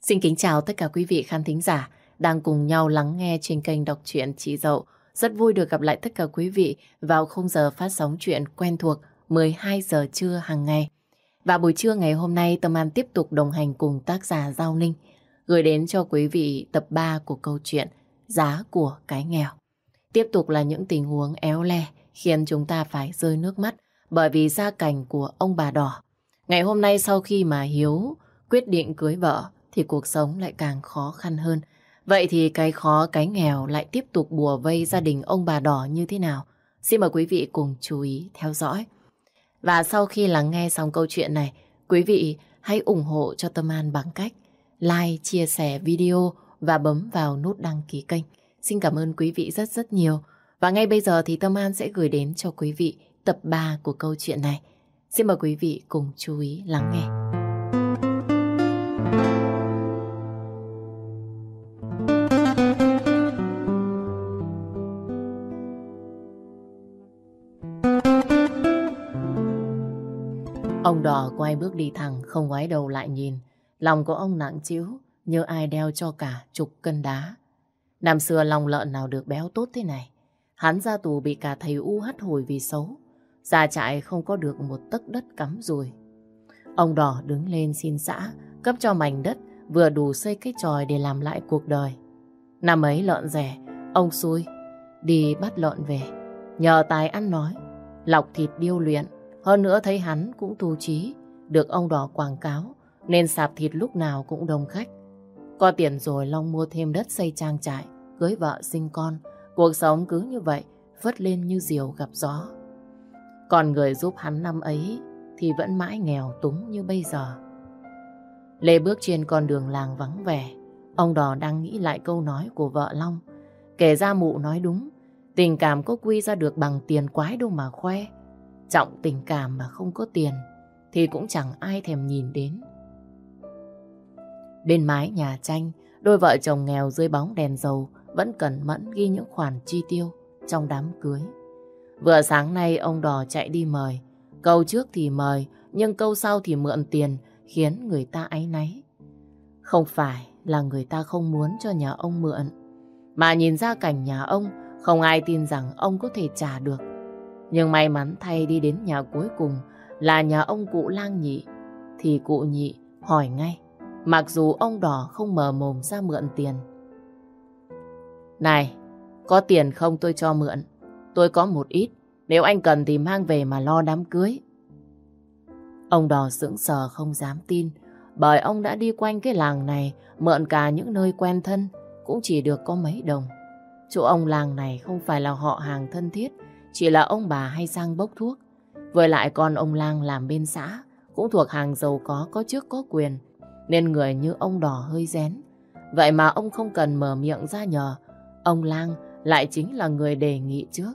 Xin kính chào tất cả quý vị khán thính giả đang cùng nhau lắng nghe trên kênh đọc truyện Chị Dậu. Rất vui được gặp lại tất cả quý vị vào khung giờ phát sóng truyện quen thuộc 12 giờ trưa hàng ngày. Và buổi trưa ngày hôm nay Tâm An tiếp tục đồng hành cùng tác giả Giao Ninh gửi đến cho quý vị tập 3 của câu chuyện Giá của cái nghèo. Tiếp tục là những tình huống éo le khiến chúng ta phải rơi nước mắt bởi vì gia cảnh của ông bà Đỏ. Ngày hôm nay sau khi mà Hiếu quyết định cưới vợ thì cuộc sống lại càng khó khăn hơn. Vậy thì cái khó, cái nghèo lại tiếp tục bùa vây gia đình ông bà Đỏ như thế nào? Xin mời quý vị cùng chú ý theo dõi. Và sau khi lắng nghe xong câu chuyện này, quý vị hãy ủng hộ cho Tâm An bằng cách like, chia sẻ video và bấm vào nút đăng ký kênh. Xin cảm ơn quý vị rất rất nhiều. Và ngay bây giờ thì Tâm An sẽ gửi đến cho quý vị tập 3 của câu chuyện này. Xin mời quý vị cùng chú ý lắng nghe. Ông Đỏ quay bước đi thẳng, không ngoái đầu lại nhìn. Lòng của ông nặng trĩu như ai đeo cho cả chục cân đá. Năm xưa lòng lợn nào được béo tốt thế này. Hắn ra tù bị cả thầy U hắt hủi vì xấu. Ra trại không có được một tấc đất cắm rùi. Ông Đỏ đứng lên xin xã cấp cho mảnh đất vừa đủ xây cái chòi để làm lại cuộc đời. Năm ấy lợn rẻ, ông xui đi bắt lợn về. Nhờ tài ăn nói, lọc thịt điêu luyện. Hơn nữa thấy hắn cũng tu chí, được ông Đỏ quảng cáo, nên sạp thịt lúc nào cũng đông khách. Có tiền rồi Long mua thêm đất xây trang trại, cưới vợ sinh con. Cuộc sống cứ như vậy, phất lên như diều gặp gió. Còn người giúp hắn năm ấy thì vẫn mãi nghèo túng như bây giờ. Lê bước trên con đường làng vắng vẻ, ông Đỏ đang nghĩ lại câu nói của vợ Long. Kể ra mụ nói đúng, tình cảm có quy ra được bằng tiền quái đâu mà khoe. Trọng tình cảm mà không có tiền thì cũng chẳng ai thèm nhìn đến. Bên mái nhà tranh, đôi vợ chồng nghèo dưới bóng đèn dầu vẫn cẩn mẫn ghi những khoản chi tiêu trong đám cưới. Vừa sáng nay ông Đỏ chạy đi mời. Câu trước thì mời, nhưng câu sau thì mượn tiền, khiến người ta áy náy. Không phải là người ta không muốn cho nhà ông mượn, mà nhìn ra cảnh nhà ông, không ai tin rằng ông có thể trả được. Nhưng may mắn thay đi đến nhà cuối cùng là nhà ông cụ Lang Nhị, thì cụ Nhị hỏi ngay, mặc dù ông Đỏ không mở mồm ra mượn tiền. Này, có tiền không tôi cho mượn. Tôi có một ít, nếu anh cần thì mang về mà lo đám cưới. Ông Đỏ sững sờ không dám tin, bởi ông đã đi quanh cái làng này, mượn cả những nơi quen thân, cũng chỉ được có mấy đồng. Chỗ ông làng này không phải là họ hàng thân thiết, chỉ là ông bà hay sang bốc thuốc. Với lại con ông Lang làm bên xã, cũng thuộc hàng giàu có chức có quyền, nên người như ông Đỏ hơi rén. Vậy mà ông không cần mở miệng ra nhờ, ông Lang lại chính là người đề nghị trước.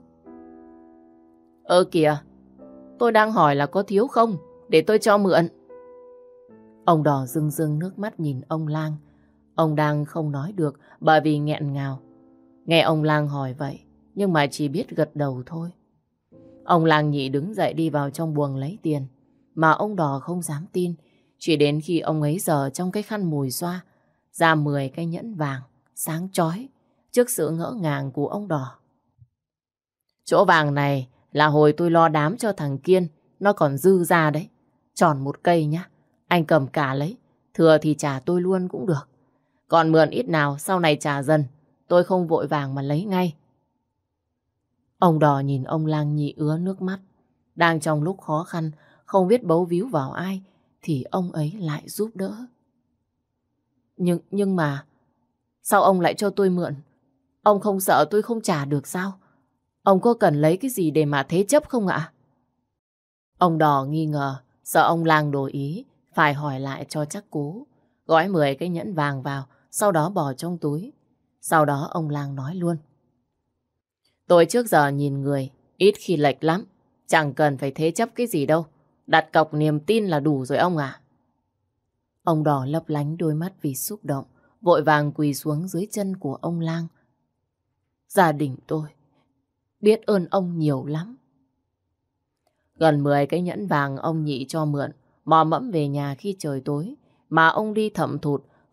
Kìa, tôi đang hỏi là có thiếu không, để tôi cho mượn. Ông Đỏ rưng rưng nước mắt nhìn ông Lang. Ông đang không nói được bởi vì nghẹn ngào. Nghe ông Lang hỏi vậy, nhưng mà chỉ biết gật đầu thôi. Ông Lang Nhị đứng dậy đi vào trong buồng lấy tiền, mà ông Đỏ không dám tin. Chỉ đến khi ông ấy giở trong cái khăn mùi xoa ra 10 cái nhẫn vàng sáng chói trước sự ngỡ ngàng của ông Đỏ. Chỗ vàng này là hồi tôi lo đám cho thằng Kiên, nó còn dư ra đấy. Tròn một cây nhá, anh cầm cả lấy, thừa thì trả tôi luôn cũng được. Còn mượn ít nào sau này trả dần, tôi không vội vàng mà lấy ngay. Ông Đỏ nhìn ông Lang Nhị ứa nước mắt. Đang trong lúc khó khăn, không biết bấu víu vào ai, thì ông ấy lại giúp đỡ. Nhưng mà, sao ông lại cho tôi mượn? Ông không sợ tôi không trả được sao? Ông có cần lấy cái gì để mà thế chấp không ạ? Ông Đỏ nghi ngờ, sợ ông Lang đổi ý, phải hỏi lại cho chắc cú. Gói 10 cái nhẫn vàng vào, sau đó bỏ trong túi. Sau đó ông Lang nói luôn. Tôi trước giờ nhìn người, ít khi lệch lắm. Chẳng cần phải thế chấp cái gì đâu. Đặt cọc niềm tin là đủ rồi ông à. Ông Đỏ lấp lánh đôi mắt vì xúc động, vội vàng quỳ xuống dưới chân của ông Lang. Gia đình tôi biết ơn ông nhiều lắm. Gần 10 cái nhẫn vàng ông Nhị cho mượn, mò mẫm về nhà khi trời tối, mà ông đi thậm thụt,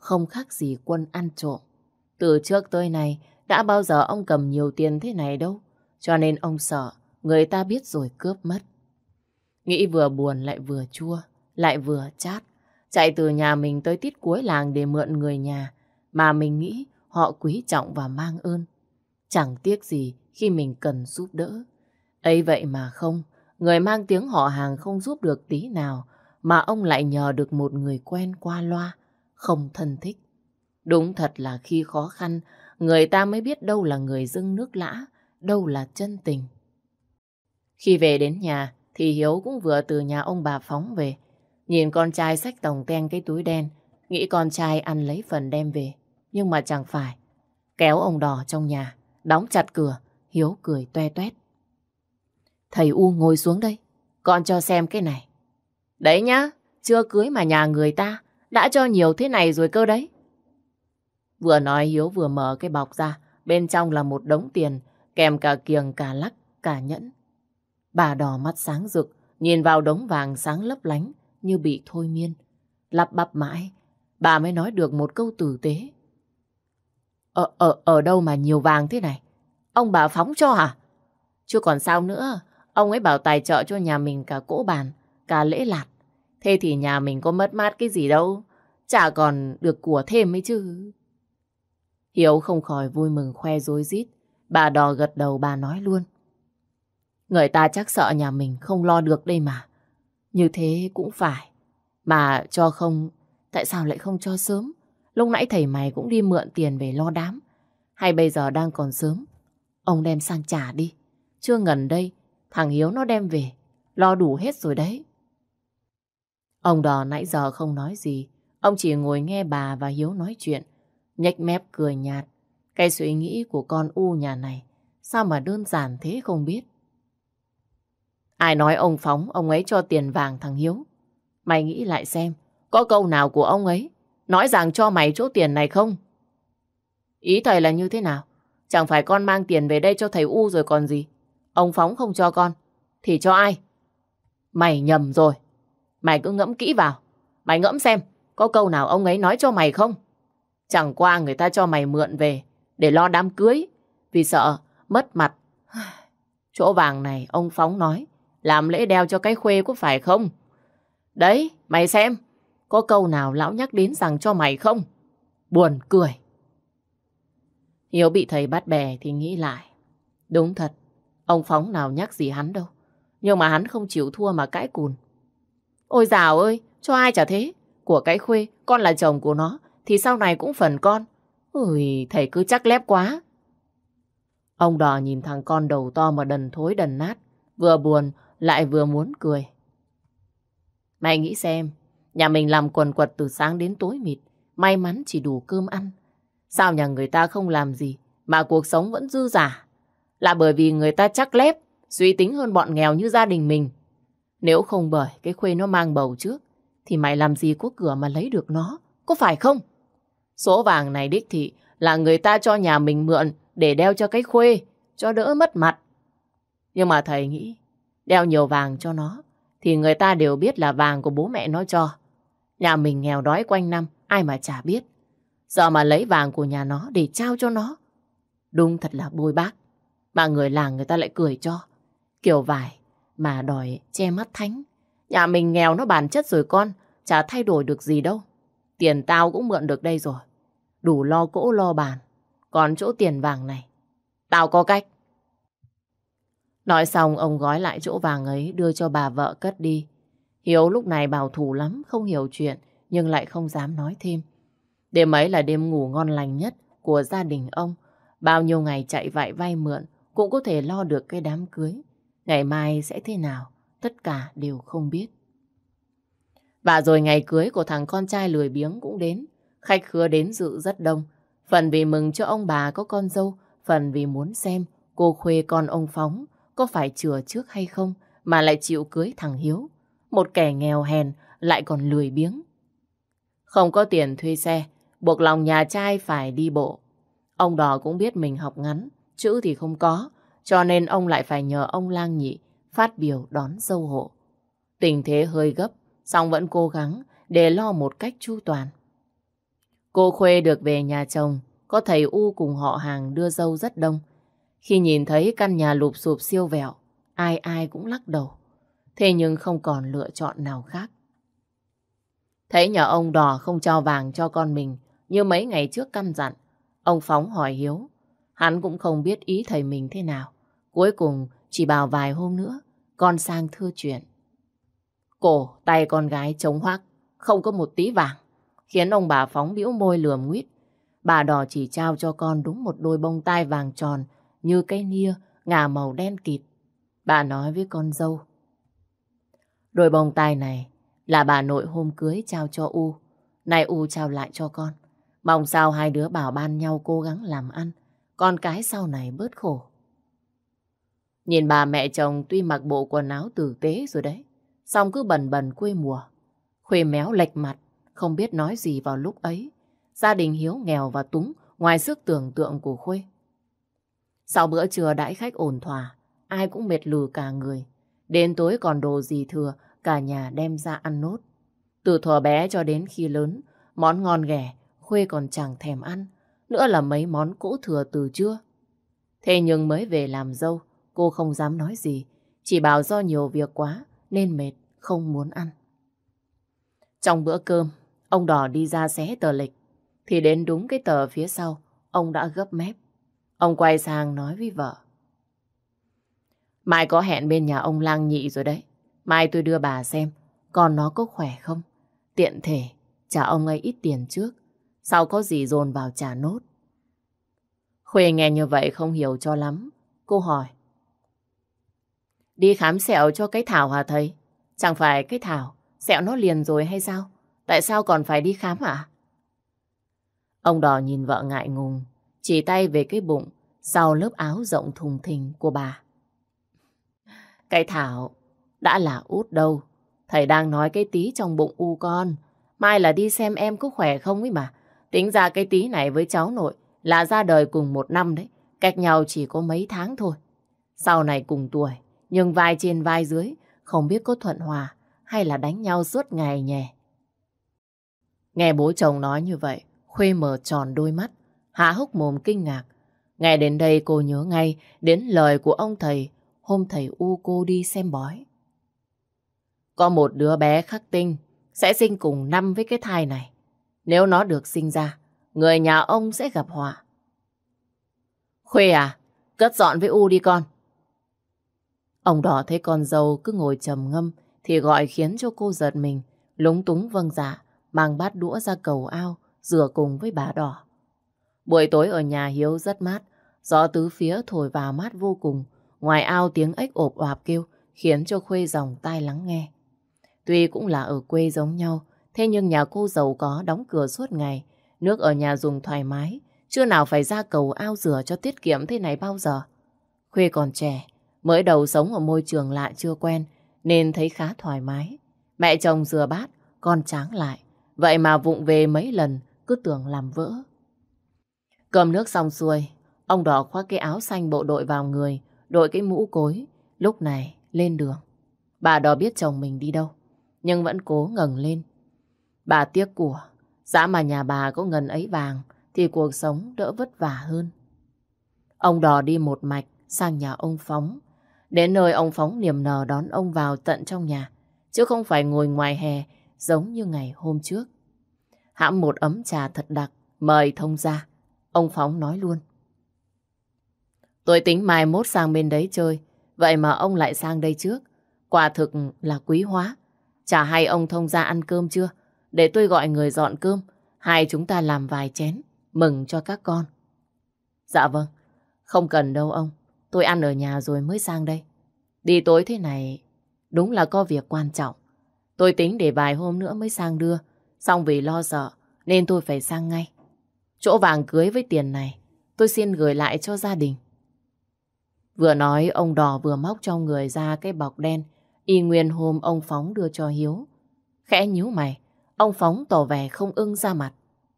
không khác gì quân ăn trộm. Từ trước tới nay, đã bao giờ ông cầm nhiều tiền thế này đâu, cho nên ông sợ người ta biết rồi cướp mất. Nghĩ vừa buồn lại vừa chua, lại vừa chát. Chạy từ nhà mình tới tít cuối làng để mượn người nhà mà mình nghĩ họ quý trọng và mang ơn. Chẳng tiếc gì khi mình cần giúp đỡ. Ấy vậy mà không, người mang tiếng họ hàng không giúp được tí nào, mà ông lại nhờ được một người quen qua loa, không thân thích. Đúng thật là khi khó khăn, người ta mới biết đâu là người dưng nước lã, đâu là chân tình. Khi về đến nhà, thì Hiếu cũng vừa từ nhà ông bà Phóng về. Nhìn con trai xách tòng ten cái túi đen, nghĩ con trai ăn lấy phần đem về. Nhưng mà chẳng phải. Kéo ông Đò trong nhà, đóng chặt cửa, Hiếu cười toe toét. Thầy U ngồi xuống đây, con cho xem cái này. Đấy nhá, chưa cưới mà nhà người ta đã cho nhiều thế này rồi cơ đấy. Vừa nói Hiếu vừa mở cái bọc ra, bên trong là một đống tiền, kèm cả kiềng, cả lắc, cả nhẫn. Bà Đò mắt sáng rực, nhìn vào đống vàng sáng lấp lánh như bị thôi miên. Lắp bắp mãi, bà mới nói được một câu tử tế. Ở đâu mà nhiều vàng thế này? Ông bà Phóng cho hả? Chứ còn sao nữa, ông ấy bảo tài trợ cho nhà mình cả cỗ bàn, cả lễ lạt. Thế thì nhà mình có mất mát cái gì đâu, chả còn được của thêm ấy chứ. Hiếu không khỏi vui mừng khoe rối rít. Bà Đò gật đầu, bà nói luôn. Người ta chắc sợ nhà mình không lo được đây mà. Như thế cũng phải. Mà cho không, tại sao lại không cho sớm? Lúc nãy thầy mày cũng đi mượn tiền về lo đám. Hay bây giờ đang còn sớm, ông đem sang trả đi. Chưa ngần đây, thằng Hiếu nó đem về, lo đủ hết rồi đấy. Ông Đò nãy giờ không nói gì. Ông chỉ ngồi nghe bà và Hiếu nói chuyện, nhếch mép cười nhạt. Cái suy nghĩ của con U nhà này sao mà đơn giản thế không biết. Ai nói ông Phóng, ông ấy cho tiền vàng thằng Hiếu? Mày nghĩ lại xem, có câu nào của ông ấy nói rằng cho mày chỗ tiền này không? Ý thầy là như thế nào? Chẳng phải con mang tiền về đây cho thầy U rồi còn gì? Ông Phóng không cho con, thì cho ai? Mày nhầm rồi. Mày cứ ngẫm kỹ vào. Mày ngẫm xem, có câu nào ông ấy nói cho mày không? Chẳng qua người ta cho mày mượn về để lo đám cưới, vì sợ mất mặt. Chỗ vàng này ông Phóng nói làm lễ đeo cho cái khuê có phải không? Đấy, mày xem, có câu nào lão nhắc đến rằng cho mày không? Buồn cười. Hiếu bị thầy bắt bè thì nghĩ lại. Đúng thật, ông Phóng nào nhắc gì hắn đâu. Nhưng mà hắn không chịu thua mà cãi cùn. Ôi dào ơi, cho ai chả thế. Của cái khuê, con là chồng của nó, thì sau này cũng phần con. Ui, thầy cứ chắc lép quá. Ông Đò nhìn thằng con đầu to mà đần thối đần nát, vừa buồn lại vừa muốn cười. Mày nghĩ xem, nhà mình làm quần quật từ sáng đến tối mịt, may mắn chỉ đủ cơm ăn. Sao nhà người ta không làm gì mà cuộc sống vẫn dư dả? Là bởi vì người ta chắc lép, suy tính hơn bọn nghèo như gia đình mình. Nếu không bởi cái khuê nó mang bầu trước, thì mày làm gì có cửa mà lấy được nó, có phải không? Số vàng này đích thị là người ta cho nhà mình mượn để đeo cho cái khuê, cho đỡ mất mặt. Nhưng mà thầy nghĩ, đeo nhiều vàng cho nó, thì người ta đều biết là vàng của bố mẹ nó cho. Nhà mình nghèo đói quanh năm, ai mà chả biết. Giờ mà lấy vàng của nhà nó để trao cho nó, đúng thật là bôi bác. Mà người làng người ta lại cười cho. Kiểu vải mà đòi che mắt thánh. Nhà mình nghèo nó bản chất rồi con, chả thay đổi được gì đâu. Tiền tao cũng mượn được đây rồi, đủ lo cỗ lo bàn. Còn chỗ tiền vàng này, tao có cách. Nói xong ông gói lại chỗ vàng ấy đưa cho bà vợ cất đi. Hiếu lúc này bảo thủ lắm, không hiểu chuyện, nhưng lại không dám nói thêm. Đêm ấy là đêm ngủ ngon lành nhất của gia đình ông. Bao nhiêu ngày chạy vạy vay mượn cũng có thể lo được cái đám cưới. Ngày mai sẽ thế nào, tất cả đều không biết. Và rồi ngày cưới của thằng con trai lười biếng cũng đến. Khách khứa đến dự rất đông. Phần vì mừng cho ông bà có con dâu, phần vì muốn xem cô khuê con ông Phóng có phải chừa trước hay không mà lại chịu cưới thằng Hiếu. Một kẻ nghèo hèn lại còn lười biếng. Không có tiền thuê xe, buộc lòng nhà trai phải đi bộ. Ông Đò cũng biết mình học ngắn, chữ thì không có, cho nên ông lại phải nhờ ông Lang Nhị phát biểu đón dâu hộ. Tình thế hơi gấp, song vẫn cố gắng để lo một cách chu toàn. Cô Khuê được về nhà chồng, có thầy U cùng họ hàng đưa dâu rất đông. Khi nhìn thấy căn nhà lụp xụp siêu vẹo, ai ai cũng lắc đầu. Thế nhưng không còn lựa chọn nào khác. Thấy nhà ông Đò không cho vàng cho con mình như mấy ngày trước căn dặn, ông Phóng hỏi Hiếu. Hắn cũng không biết ý thầy mình thế nào. Cuối cùng chỉ bảo vài hôm nữa con sang thưa chuyện. Cổ tay con gái trống hoác, không có một tí vàng, khiến ông bà Phóng bĩu môi lườm nguýt. Bà Đò chỉ trao cho con đúng một đôi bông tai vàng tròn như cây nia, ngà màu đen kịt. Bà nói với con dâu. Đôi bông tai này là bà nội hôm cưới trao cho U. Nay U trao lại cho con. Mong sao hai đứa bảo ban nhau cố gắng làm ăn, con cái sau này bớt khổ. Nhìn bà mẹ chồng tuy mặc bộ quần áo tử tế rồi đấy, song cứ bần bần quê mùa. Khuê méo lệch mặt, không biết nói gì vào lúc ấy. Gia đình Hiếu nghèo và túng ngoài sức tưởng tượng của Khuê. Sau bữa trưa đãi khách ổn thỏa, ai cũng mệt lừ cả người. Đến tối còn đồ gì thừa, cả nhà đem ra ăn nốt. Từ thuở bé cho đến khi lớn, món ngon ghẻ Khuê còn chẳng thèm ăn. Nữa là mấy món cỗ thừa từ trưa. Thế nhưng mới về làm dâu, cô không dám nói gì. Chỉ bảo do nhiều việc quá nên mệt, không muốn ăn. Trong bữa cơm, ông Đò đi ra xé tờ lịch. Thì đến đúng cái tờ phía sau, ông đã gấp mép. Ông quay sang nói với vợ. Mai có hẹn bên nhà ông Lang Nhị rồi đấy. Mai tôi đưa bà xem, con nó có khỏe không? Tiện thể, trả ông ấy ít tiền trước. Sau có gì dồn vào trả nốt. Khuê nghe như vậy không hiểu cho lắm. Cô hỏi. Đi khám sẹo cho cái Thảo hả thầy? Chẳng phải cái Thảo sẹo nó liền rồi hay sao? Tại sao còn phải đi khám hả? Ông Đò nhìn vợ ngại ngùng, chỉ tay về cái bụng sau lớp áo rộng thùng thình của bà. Cái Thảo đã là út đâu. Thầy đang nói cái tí trong bụng U con. Mai là đi xem em có khỏe không ấy mà. Tính ra cái tí này với cháu nội là ra đời cùng 1 năm đấy. Cách nhau chỉ có mấy tháng thôi. Sau này cùng tuổi, nhưng vai trên vai dưới, không biết có thuận hòa hay là đánh nhau suốt ngày nhỉ. Nghe bố chồng nói như vậy, Khuê mở tròn đôi mắt, há hốc mồm kinh ngạc. Nghe đến đây cô nhớ ngay đến lời của ông thầy hôm thầy U cô đi xem bói. Có một đứa bé khắc tinh sẽ sinh cùng năm với cái thai này. Nếu nó được sinh ra, người nhà ông sẽ gặp họa. Khuê à, cất dọn với U đi con. Ông Đỏ thấy con dâu cứ ngồi trầm ngâm thì gọi khiến cho cô giật mình, lúng túng vâng dạ, mang bát đũa ra cầu ao, rửa cùng với bà Đỏ. Buổi tối ở nhà Hiếu rất mát, gió tứ phía thổi vào mát vô cùng. Ngoài ao tiếng ếch ộp oạp kêu khiến cho Khuê dòng tai lắng nghe. Tuy cũng là ở quê giống nhau, thế nhưng nhà cô giàu có đóng cửa suốt ngày, nước ở nhà dùng thoải mái, chưa nào phải ra cầu ao rửa cho tiết kiệm thế này bao giờ. Khuê còn trẻ, mới đầu sống ở môi trường lạ chưa quen, nên thấy khá thoải mái. Mẹ chồng rửa bát, con tráng lại, vậy mà vụng về mấy lần, cứ tưởng làm vỡ. Cơm nước xong xuôi, ông Đỏ khoác cái áo xanh bộ đội vào người, đội cái mũ cối, lúc này lên đường. Bà Đỏ biết chồng mình đi đâu, nhưng vẫn cố ngẩng lên. Bà tiếc của, giá mà nhà bà có ngần ấy vàng thì cuộc sống đỡ vất vả hơn. Ông Đỏ đi một mạch sang nhà ông Phóng. Đến nơi ông Phóng niềm nở đón ông vào tận trong nhà, chứ không phải ngồi ngoài hè giống như ngày hôm trước. Hãm một ấm trà thật đặc, mời thông ra. Ông Phóng nói luôn. Tôi tính mai mốt sang bên đấy chơi, vậy mà ông lại sang đây trước. Quả thực là quý hóa. Chả hay ông thông ra ăn cơm chưa? Để tôi gọi người dọn cơm, hai chúng ta làm vài chén, mừng cho các con. Dạ vâng, không cần đâu ông. Tôi ăn ở nhà rồi mới sang đây. Đi tối thế này, đúng là có việc quan trọng. Tôi tính để vài hôm nữa mới sang đưa, xong vì lo sợ nên tôi phải sang ngay. Chỗ vàng cưới với tiền này, tôi xin gửi lại cho gia đình. Vừa nói, ông Đỏ vừa móc trong người ra cái bọc đen, y nguyên hôm ông Phóng đưa cho Hiếu. Khẽ nhíu mày, ông Phóng tỏ vẻ không ưng ra mặt.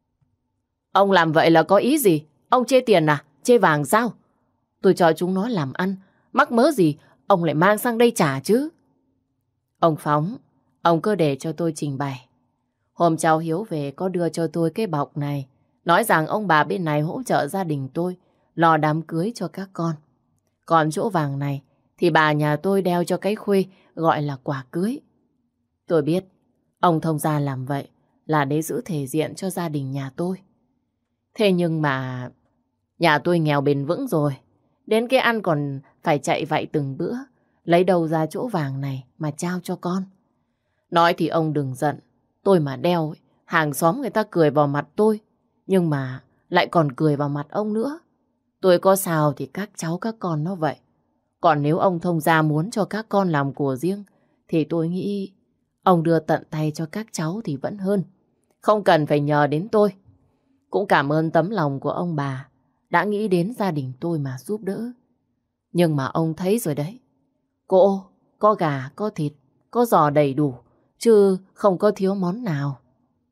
Ông làm vậy là có ý gì? Ông chê tiền à? Chê vàng sao? Tôi cho chúng nó làm ăn, mắc mớ gì, ông lại mang sang đây trả chứ? Ông Phóng, ông cứ để cho tôi trình bày. Hôm cháu Hiếu về có đưa cho tôi cái bọc này, nói rằng ông bà bên này hỗ trợ gia đình tôi lo đám cưới cho các con. Còn chỗ vàng này thì bà nhà tôi đeo cho cái khuê gọi là quà cưới. Tôi biết ông thông gia làm vậy là để giữ thể diện cho gia đình nhà tôi. Thế nhưng mà nhà tôi nghèo bền vững rồi, đến cái ăn còn phải chạy vạy từng bữa, lấy đâu ra chỗ vàng này mà trao cho con. Nói thì ông đừng giận, tôi mà đeo, hàng xóm người ta cười vào mặt tôi, nhưng mà lại còn cười vào mặt ông nữa. Tôi có sao thì các cháu các con nó vậy. Còn nếu ông thông gia muốn cho các con làm của riêng, thì tôi nghĩ ông đưa tận tay cho các cháu thì vẫn hơn. Không cần phải nhờ đến tôi. Cũng cảm ơn tấm lòng của ông bà đã nghĩ đến gia đình tôi mà giúp đỡ. Nhưng mà ông thấy rồi đấy. Cô, có gà, có thịt, có giò đầy đủ, chứ không có thiếu món nào.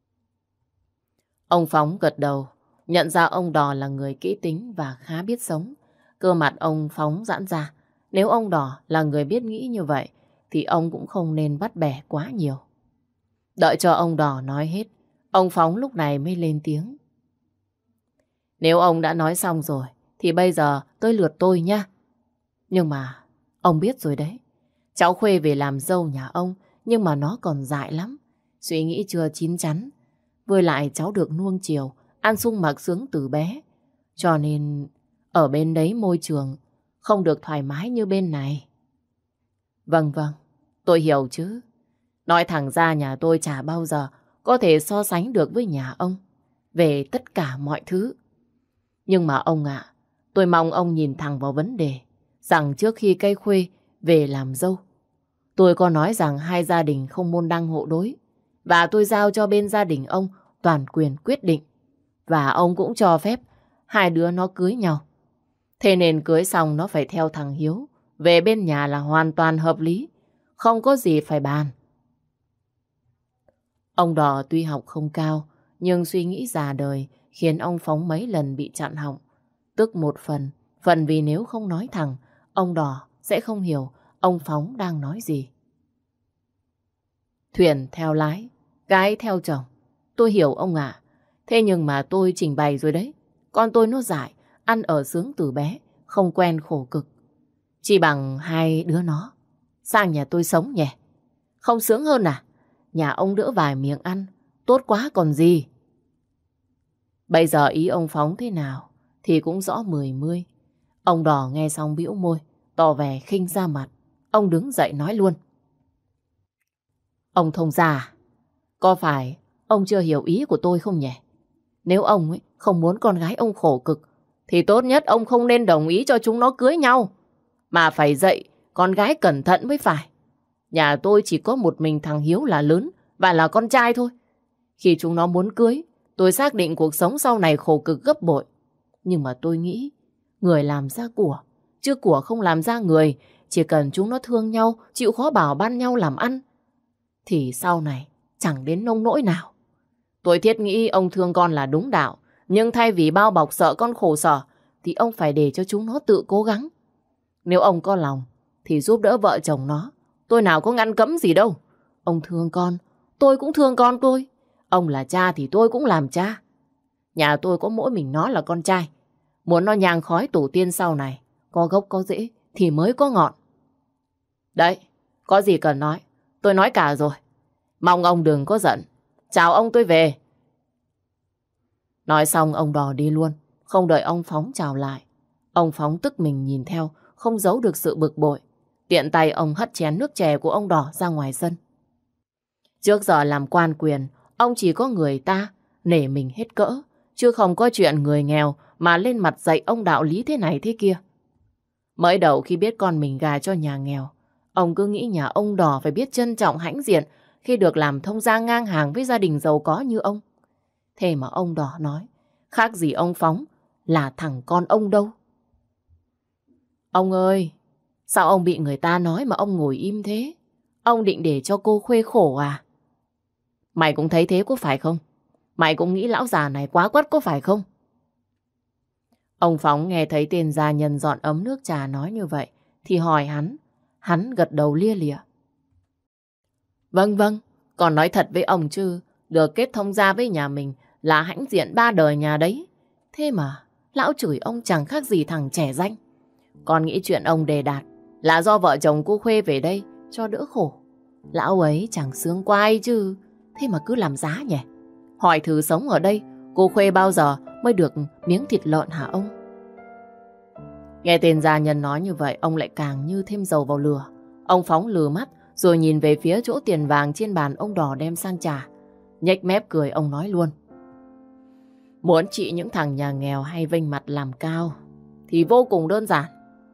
Ông Phóng gật đầu, nhận ra ông Đò là người kỹ tính và khá biết sống. Cơ mặt ông Phóng giãn ra. Nếu ông Đò là người biết nghĩ như vậy, thì ông cũng không nên bắt bẻ quá nhiều. Đợi cho ông Đò nói hết, ông Phóng lúc này mới lên tiếng. Nếu ông đã nói xong rồi, thì bây giờ tới lượt tôi nha. Nhưng mà, ông biết rồi đấy. Cháu Khuê về làm dâu nhà ông, nhưng mà nó còn dại lắm. Suy nghĩ chưa chín chắn. Với lại cháu được nuông chiều, ăn sung mặc sướng từ bé. Cho nên, ở bên đấy môi trường không được thoải mái như bên này. Vâng, tôi hiểu chứ. Nói thẳng ra nhà tôi chả bao giờ có thể so sánh được với nhà ông về tất cả mọi thứ. Nhưng mà ông ạ, tôi mong ông nhìn thẳng vào vấn đề, rằng trước khi cây Khuê về làm dâu, tôi có nói rằng hai gia đình không môn đăng hộ đối, và tôi giao cho bên gia đình ông toàn quyền quyết định. Và ông cũng cho phép hai đứa nó cưới nhau. Thế nên cưới xong nó phải theo thằng Hiếu về bên nhà là hoàn toàn hợp lý, không có gì phải bàn. Ông Đò tuy học không cao, nhưng suy nghĩ già đời khiến ông Phóng mấy lần bị chặn họng. Tức một phần vì nếu không nói thẳng, ông Đò sẽ không hiểu ông Phóng đang nói gì. Thuyền theo lái, gái theo chồng. Tôi hiểu ông ạ. Thế nhưng mà tôi trình bày rồi đấy. Con tôi nó dại, ăn ở sướng từ bé, không quen khổ cực. Chỉ bằng hai đứa nó sang nhà tôi sống nhỉ. Không sướng hơn à? Nhà ông đỡ vài miệng ăn, tốt quá còn gì. Bây giờ ý ông Phóng thế nào thì cũng rõ mười mươi. Ông Đò nghe xong bĩu môi, tỏ vẻ khinh ra mặt. Ông đứng dậy nói luôn. Ông thông gia, có phải ông chưa hiểu ý của tôi không nhỉ? Nếu ông ấy không muốn con gái ông khổ cực, thì tốt nhất ông không nên đồng ý cho chúng nó cưới nhau, mà phải dạy con gái cẩn thận mới phải. Nhà tôi chỉ có một mình thằng Hiếu là lớn và là con trai thôi. Khi chúng nó muốn cưới, tôi xác định cuộc sống sau này khổ cực gấp bội. Nhưng mà tôi nghĩ, người làm ra của, chứ của không làm ra người. Chỉ cần chúng nó thương nhau, chịu khó bảo ban nhau làm ăn, thì sau này chẳng đến nông nỗi nào. Tôi thiết nghĩ ông thương con là đúng đạo, nhưng thay vì bao bọc sợ con khổ sở, thì ông phải để cho chúng nó tự cố gắng. Nếu ông có lòng, thì giúp đỡ vợ chồng nó. Tôi nào có ngăn cấm gì đâu. Ông thương con, tôi cũng thương con tôi. Ông là cha thì tôi cũng làm cha. Nhà tôi có mỗi mình nó là con trai. Muốn nó nhang khói tổ tiên sau này, có gốc có rễ thì mới có ngọn. Đấy, có gì cần nói, tôi nói cả rồi. Mong ông đừng có giận. Chào ông, tôi về. Nói xong ông Đò đi luôn, không đợi ông Phóng chào lại. Ông Phóng tức mình nhìn theo, không giấu được sự bực bội. Tiện tay ông hất chén nước chè của ông Đò ra ngoài sân. Trước giờ làm quan quyền, ông chỉ có người ta nể mình hết cỡ, chứ không có chuyện người nghèo mà lên mặt dạy ông đạo lý thế này thế kia. Mới đầu khi biết con mình gà cho nhà nghèo, ông cứ nghĩ nhà ông Đò phải biết trân trọng hãnh diện khi được làm thông gia ngang hàng với gia đình giàu có như ông. Thế mà ông Đò nói, khác gì ông Phóng là thằng con ông đâu. Ông ơi, sao ông bị người ta nói mà ông ngồi im thế? Ông định để cho cô Khuê khổ à? Mày cũng thấy thế có phải không? Mày cũng nghĩ lão già này quá quắt có phải không? Ông Phóng nghe thấy tên gia nhân dọn ấm nước trà nói như vậy thì hỏi hắn. Hắn gật đầu lia lịa. Vâng, con nói thật với ông chứ được kết thông gia với nhà mình là hãnh diện ba đời nhà đấy. Thế mà lão chửi ông chẳng khác gì thằng trẻ danh. Con nghĩ chuyện ông đề đạt là do vợ chồng cô Khuê về đây cho đỡ khổ. Lão ấy chẳng sướng qua ai chứ. Thế mà cứ làm giá nhỉ. Hỏi thử sống ở đây, cô Khuê bao giờ mới được miếng thịt lợn hả ông? Nghe tên gia nhân nói như vậy, ông lại càng như thêm dầu vào lửa. Ông phóng lừ mắt rồi nhìn về phía chỗ tiền vàng trên bàn ông Đỏ đem sang trả. Nhếch mép cười, ông nói luôn: muốn trị những thằng nhà nghèo hay vênh mặt làm cao thì vô cùng đơn giản.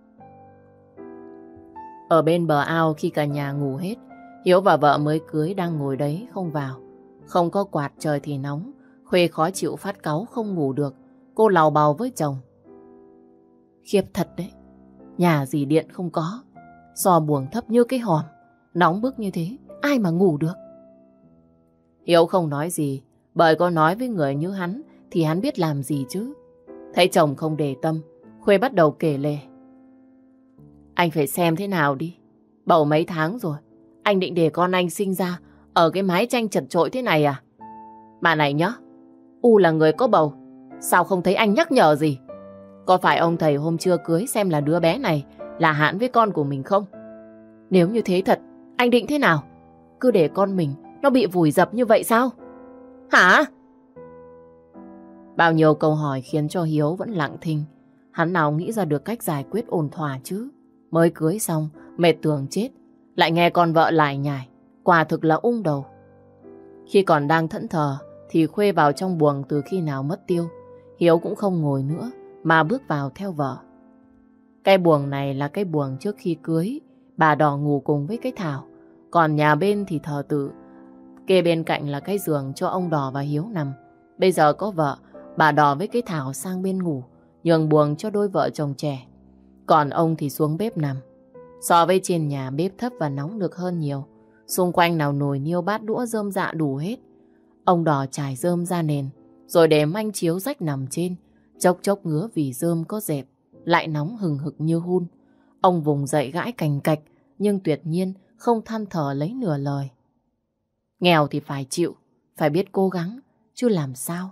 Ở bên bờ ao khi cả nhà ngủ hết, Hiếu và vợ mới cưới đang ngồi đấy không vào. Không có quạt, trời thì nóng. Khuê khó chịu phát cáu không ngủ được. Cô làu bàu với chồng: khiếp thật đấy, nhà gì điện không có, xò buồng thấp như cái hòm, nóng bức như thế, ai mà ngủ được. Hiếu không nói gì, bởi có nói với người như hắn thì hắn biết làm gì chứ. Thấy chồng không để tâm, Khuê bắt đầu kể lể: anh phải xem thế nào đi, bầu mấy tháng rồi, anh định để con anh sinh ra ở cái mái tranh chật chội thế này à? Mà này nhá, U là người có bầu, sao không thấy anh nhắc nhở gì? Có phải ông thầy hôm trưa cưới xem là đứa bé này là Hạn với con của mình không? Nếu như thế thật, anh định thế nào? Cứ để con mình nó bị vùi dập như vậy sao? Hả? Bao nhiêu câu hỏi khiến cho Hiếu vẫn lặng thinh. Hắn nào nghĩ ra được cách giải quyết ổn thỏa chứ. Mới cưới xong, mệt tưởng chết, lại nghe con vợ lải nhải, quả thực là ung đầu. Khi còn đang thẫn thờ thì Khuê vào trong buồng từ khi nào mất tiêu. Hiếu cũng không ngồi nữa mà bước vào theo vợ. Cái buồng này là cái buồng trước khi cưới, bà Đỏ ngủ cùng với cái Thảo. Còn nhà bên thì thờ tự. Kê bên cạnh là cái giường cho ông Đỏ và Hiếu nằm. Bây giờ có vợ, bà Đỏ với cái Thảo sang bên ngủ, nhường buồng cho đôi vợ chồng trẻ. Còn ông thì xuống bếp nằm. So với trên nhà, bếp thấp và nóng được hơn nhiều. Xung quanh nào nồi niêu bát đũa rơm rạ đủ hết. Ông Đỏ trải rơm ra nền, rồi để manh chiếu rách nằm trên. Chốc chốc ngứa vì rơm có dẹp, lại nóng hừng hực như hun. Ông vùng dậy gãi cành cạch, nhưng tuyệt nhiên không than thở lấy nửa lời. Nghèo thì phải chịu, phải biết cố gắng, chứ làm sao.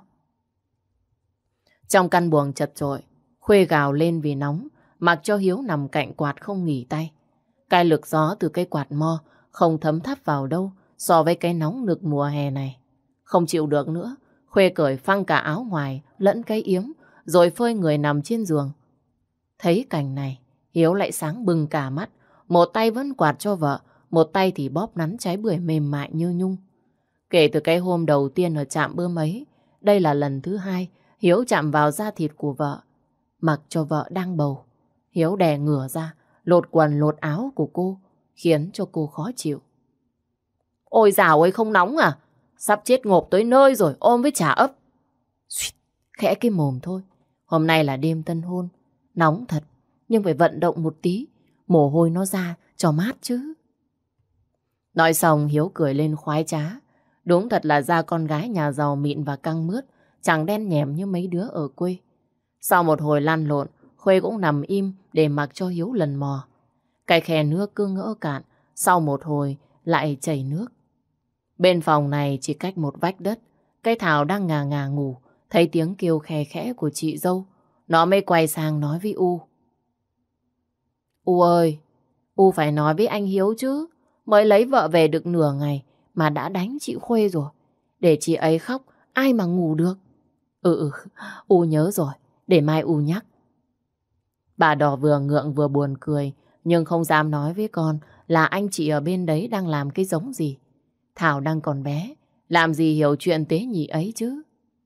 Trong căn buồng chật chội, Khuê gào lên vì nóng, mặc cho Hiếu nằm cạnh quạt không nghỉ tay. Cái lực gió từ cây quạt mo không thấm thắp vào đâu so với cái nóng nực mùa hè này. Không chịu được nữa, Khuê cởi phăng cả áo ngoài lẫn cái yếm, rồi phơi người nằm trên giường. Thấy cảnh này, Hiếu lại sáng bừng cả mắt. Một tay vẫn quạt cho vợ, một tay thì bóp nắn trái bưởi mềm mại như nhung. Kể từ cái hôm đầu tiên ở trạm bơm ấy, đây là lần thứ hai Hiếu chạm vào da thịt của vợ. Mặc cho vợ đang bầu, Hiếu đè ngửa ra, lột quần lột áo của cô, khiến cho cô khó chịu. Ôi dào ơi, không nóng à? Sắp chết ngộp tới nơi rồi, ôm với chả ấp. Xuyệt, khẽ cái mồm thôi. Hôm nay là đêm tân hôn, nóng thật, nhưng phải vận động một tí, mồ hôi nó ra cho mát chứ. Nói xong Hiếu cười lên khoái trá. Đúng thật là da con gái nhà giàu mịn và căng mướt, chẳng đen nhèm như mấy đứa ở quê. Sau một hồi lăn lộn, Khuê cũng nằm im để mặc cho Hiếu lần mò. Cái khe nước cứ ngỡ cạn, sau một hồi lại chảy nước. Bên phòng này chỉ cách một vách đất, cái Thảo đang ngà ngà ngủ, thấy tiếng kêu khe khẽ của chị dâu. Nó mới quay sang nói với U. U ơi, U phải nói với anh Hiếu chứ. Mới lấy vợ về được nửa ngày mà đã đánh chị Khuê rồi. Để chị ấy khóc, ai mà ngủ được. U nhớ rồi, để mai U nhắc. Bà Đỏ vừa ngượng vừa buồn cười, nhưng không dám nói với con là anh chị ở bên đấy đang làm cái giống gì. Thảo đang còn bé, làm gì hiểu chuyện tế nhị ấy chứ.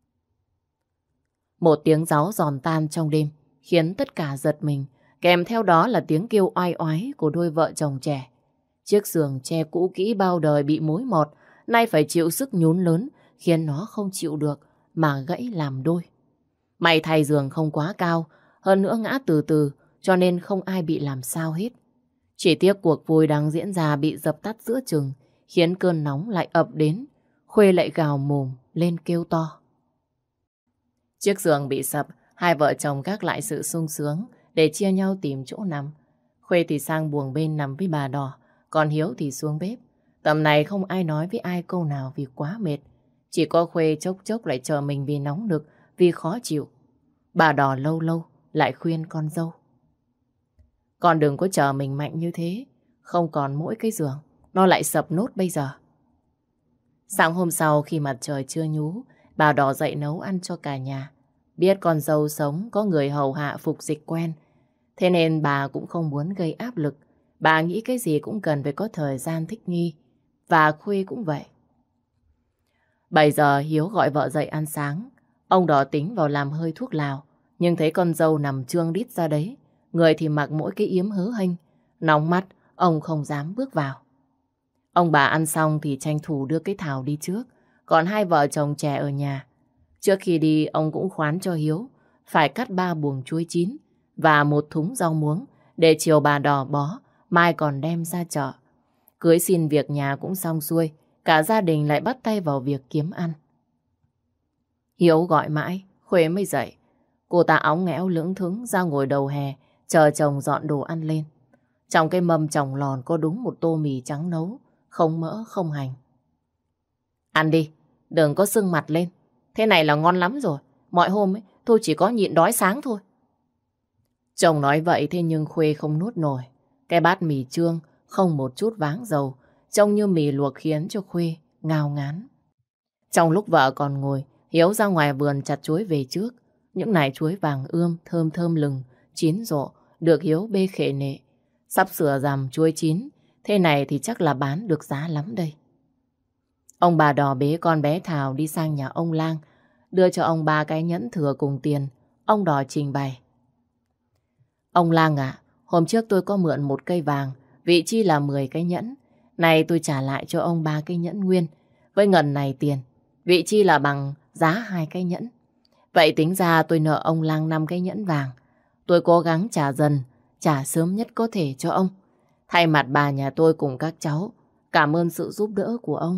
Một tiếng gió giòn tan trong đêm khiến tất cả giật mình, kèm theo đó là tiếng kêu oai oái của đôi vợ chồng trẻ. Chiếc giường tre cũ kỹ bao đời bị mối mọt, nay phải chịu sức nhún lớn, khiến nó không chịu được mà gãy làm đôi. May thay giường không quá cao, hơn nữa ngã từ từ, cho nên không ai bị làm sao hết. Chỉ tiếc cuộc vui đang diễn ra bị dập tắt giữa chừng, khiến cơn nóng lại ập đến. Khuê lại gào mồm lên kêu to. Chiếc giường bị sập, hai vợ chồng gác lại sự sung sướng để chia nhau tìm chỗ nằm. Khuê thì sang buồng bên nằm với bà Đỏ, còn Hiếu thì xuống bếp. Tầm này không ai nói với ai câu nào vì quá mệt. Chỉ có Khuê chốc chốc lại chờ mình vì nóng nực, vì khó chịu. Bà Đỏ lâu lâu lại khuyên con dâu. Con đừng có chờ mình mạnh như thế. Không còn mỗi cái giường, nó lại sập nốt bây giờ. Sáng hôm sau khi mặt trời chưa nhú, bà Đỏ dậy nấu ăn cho cả nhà. Biết con dâu sống có người hầu hạ phục dịch quen, thế nên bà cũng không muốn gây áp lực. Bà nghĩ cái gì cũng cần phải có thời gian thích nghi. Và Khuê cũng vậy. 7 giờ Hiếu gọi vợ dậy ăn sáng. Ông Đỏ tính vào làm hơi thuốc lào, nhưng thấy con dâu nằm trương đít ra đấy, người thì mặc mỗi cái yếm hớ hênh. Nóng mắt, ông không dám bước vào. Ông bà ăn xong thì tranh thủ đưa cái Thảo đi trước, còn hai vợ chồng trẻ ở nhà. Trước khi đi, ông cũng khoán cho Hiếu phải cắt 3 buồng chuối chín và 1 thúng rau muống để chiều bà Đỏ bó, mai còn đem ra chợ. Cưới xin việc nhà cũng xong xuôi, cả gia đình lại bắt tay vào việc kiếm ăn. Hiếu gọi mãi, Khuê mới dậy. Cô ta óng nghẽo lững thững ra ngồi đầu hè, chờ chồng dọn đồ ăn lên. Trong cái mâm chồng lòn có đúng 1 tô mì trắng nấu, không mỡ, không hành. Ăn đi, đừng có sưng mặt lên. Thế này là ngon lắm rồi. Mọi hôm ấy, tôi chỉ có nhịn đói sáng thôi. Chồng nói vậy thế nhưng Khuê không nuốt nổi. Cái bát mì trương không một chút váng dầu, trông như mì luộc khiến cho Khuê ngao ngán. Trong lúc vợ còn ngồi, Hiếu ra ngoài vườn chặt chuối về trước. Những nải chuối vàng ươm, thơm thơm lừng, chín rộ, được Hiếu bê khệ nệ. Sắp sửa rằm chuối chín, thế này thì chắc là bán được giá lắm đây. Ông bà Đỏ bế con bé Thảo đi sang nhà ông Lang, đưa cho ông 3 cái nhẫn thừa cùng tiền. Ông Đỏ trình bày. Ông Lang ạ, hôm trước tôi có mượn 1 cây vàng, vị chi là 10 cái nhẫn. Này tôi trả lại cho ông 3 cái nhẫn nguyên. Với ngần này tiền, vị chi là bằng giá 2 cái nhẫn. Vậy tính ra tôi nợ ông Lang 5 cái nhẫn vàng. Tôi cố gắng trả dần, trả sớm nhất có thể cho ông. Thay mặt bà nhà tôi cùng các cháu, cảm ơn sự giúp đỡ của ông.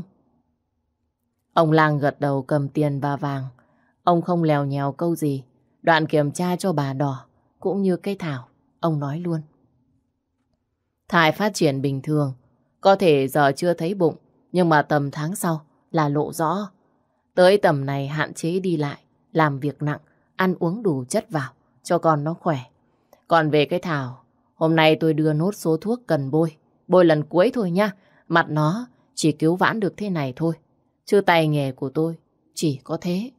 Ông Lang gật đầu cầm tiền và vàng. Ông không lèo nhèo câu gì. Đoạn kiểm tra cho bà Đỏ, cũng như cây Thảo, ông nói luôn. Thai phát triển bình thường, có thể giờ chưa thấy bụng, nhưng mà tầm tháng sau là lộ rõ. Tới tầm này hạn chế đi lại, làm việc nặng, ăn uống đủ chất vào, cho con nó khỏe. Còn về cái Thảo, hôm nay tôi đưa nốt số thuốc cần bôi. Bôi lần cuối thôi nha, mặt nó chỉ cứu vãn được thế này thôi. Chứ tay nghề của tôi chỉ có thế.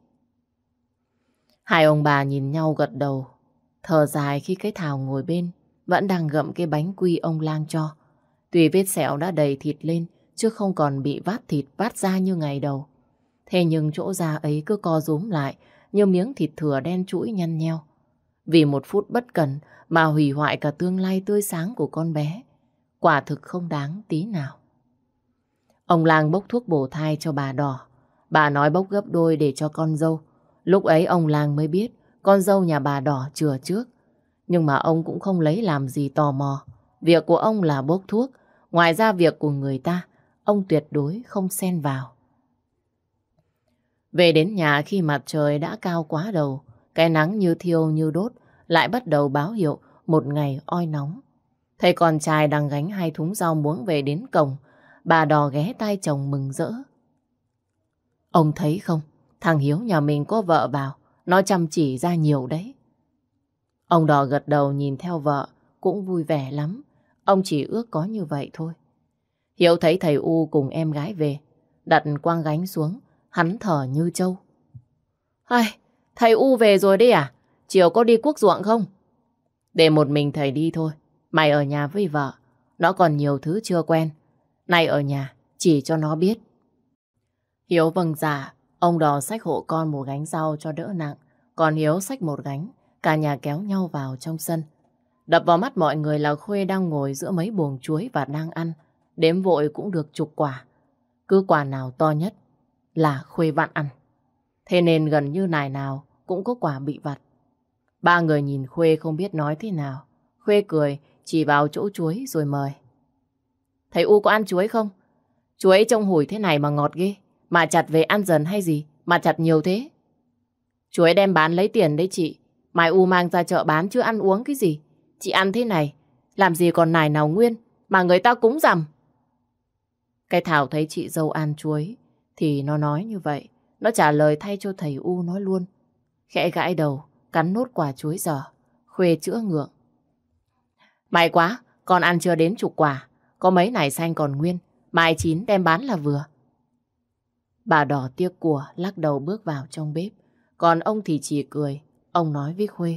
Hai ông bà nhìn nhau gật đầu, thở dài khi cái Thảo ngồi bên vẫn đang gặm cái bánh quy ông Lang cho. Tuy vết sẹo đã đầy thịt lên, chứ không còn bị vát thịt vát da như ngày đầu. Thế nhưng chỗ da ấy cứ co rúm lại như miếng thịt thừa đen trũi nhăn nheo. Vì 1 phút bất cẩn mà hủy hoại cả tương lai tươi sáng của con bé. Quả thực không đáng tí nào. Ông Lang bốc thuốc bổ thai cho bà Đỏ. Bà nói bốc gấp đôi để cho con dâu. Lúc ấy ông Lang mới biết con dâu nhà bà Đỏ chừa trước. Nhưng mà ông cũng không lấy làm gì tò mò. Việc của ông là bốc thuốc. Ngoài ra việc của người ta, ông tuyệt đối không xen vào. Về đến nhà khi mặt trời đã cao quá đầu, cái nắng như thiêu như đốt lại bắt đầu báo hiệu một ngày oi nóng. Thấy con trai đang gánh 2 thúng rau muống về đến cổng, bà Đỏ ghé tai chồng mừng rỡ. Ông thấy không, thằng Hiếu nhà mình có vợ vào, nó chăm chỉ ra nhiều đấy. Ông Đỏ gật đầu nhìn theo vợ, cũng vui vẻ lắm. Ông chỉ ước có như vậy thôi. Hiếu thấy thầy U cùng em gái về, đặt quang gánh xuống, hắn thở như trâu. Ai, thầy U về rồi đấy à? Chiều có đi cuốc ruộng không? Để một mình thầy đi thôi. Mày ở nhà với vợ. Nó còn nhiều thứ chưa quen. Này ở nhà, chỉ cho nó biết. Hiếu vâng dạ. Ông Đỏ xách hộ con 1 gánh rau cho đỡ nặng. Còn Hiếu xách 1 gánh. Cả nhà kéo nhau vào trong sân. Đập vào mắt mọi người là Khuê đang ngồi giữa mấy buồng chuối và đang ăn. Đếm vội cũng được chục quả. Cứ quả nào to nhất là Khuê vặn ăn. Thế nên gần như nài nào cũng có quả bị vặt. 3 người nhìn Khuê không biết nói thế nào. Khuê cười, chỉ vào chỗ chuối rồi mời. Thầy U có ăn chuối không? Chuối trông hủi thế này mà ngọt ghê. Mà chặt về ăn dần hay gì mà chặt nhiều thế? Chuối đem bán lấy tiền đấy chị. Mai U mang ra chợ bán chứ ăn uống cái gì. Chị ăn thế này, làm gì còn nài nào nguyên mà người ta cúng rằm. Cái Thảo thấy chị dâu ăn chuối thì nó nói như vậy. Nó trả lời thay cho thầy U nói luôn. Khẽ gãi đầu, cắn nốt quả chuối giò. Khuê chữa ngượng. May quá, con ăn chưa đến chục quả. Có mấy nải xanh còn nguyên, mai chín đem bán là vừa. Bà Đỏ tiếc của lắc đầu bước vào trong bếp. Còn ông thì chỉ cười. Ông nói với Khuê.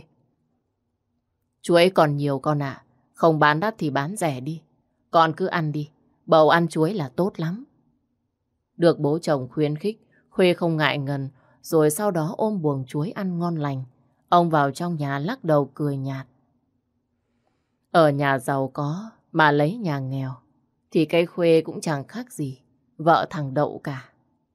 Chuối còn nhiều con ạ. Không bán đắt thì bán rẻ đi. Con cứ ăn đi. Bầu ăn chuối là tốt lắm. Được bố chồng khuyến khích, Khuê không ngại ngần. Rồi sau đó ôm buồng chuối ăn ngon lành. Ông vào trong nhà lắc đầu cười nhạt. Ở nhà giàu có mà lấy nhà nghèo thì cây Khuê cũng chẳng khác gì vợ thằng Đậu cả.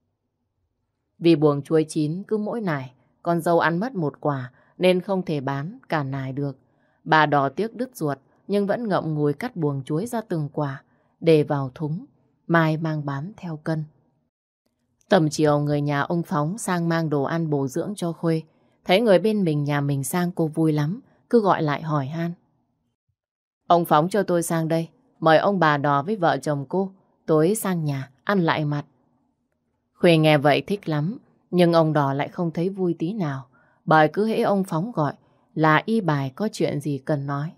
Vì buồng chuối chín cứ mỗi nải con dâu ăn mất một quả nên không thể bán cả nải được. Bà Đỏ tiếc đứt ruột nhưng vẫn ngậm ngùi cắt buồng chuối ra từng quả để vào thúng, mai mang bán theo cân. Tầm chiều người nhà ông Phóng sang mang đồ ăn bổ dưỡng cho Khuê. Thấy người bên mình nhà mình sang cô vui lắm, cứ gọi lại hỏi han. Ông Phóng cho tôi sang đây, mời ông bà Đỏ với vợ chồng cô tối sang nhà ăn lại mặt. Khuê nghe vậy thích lắm, nhưng ông Đỏ lại không thấy vui tí nào, bởi cứ hễ ông Phóng gọi là y bài có chuyện gì cần nói.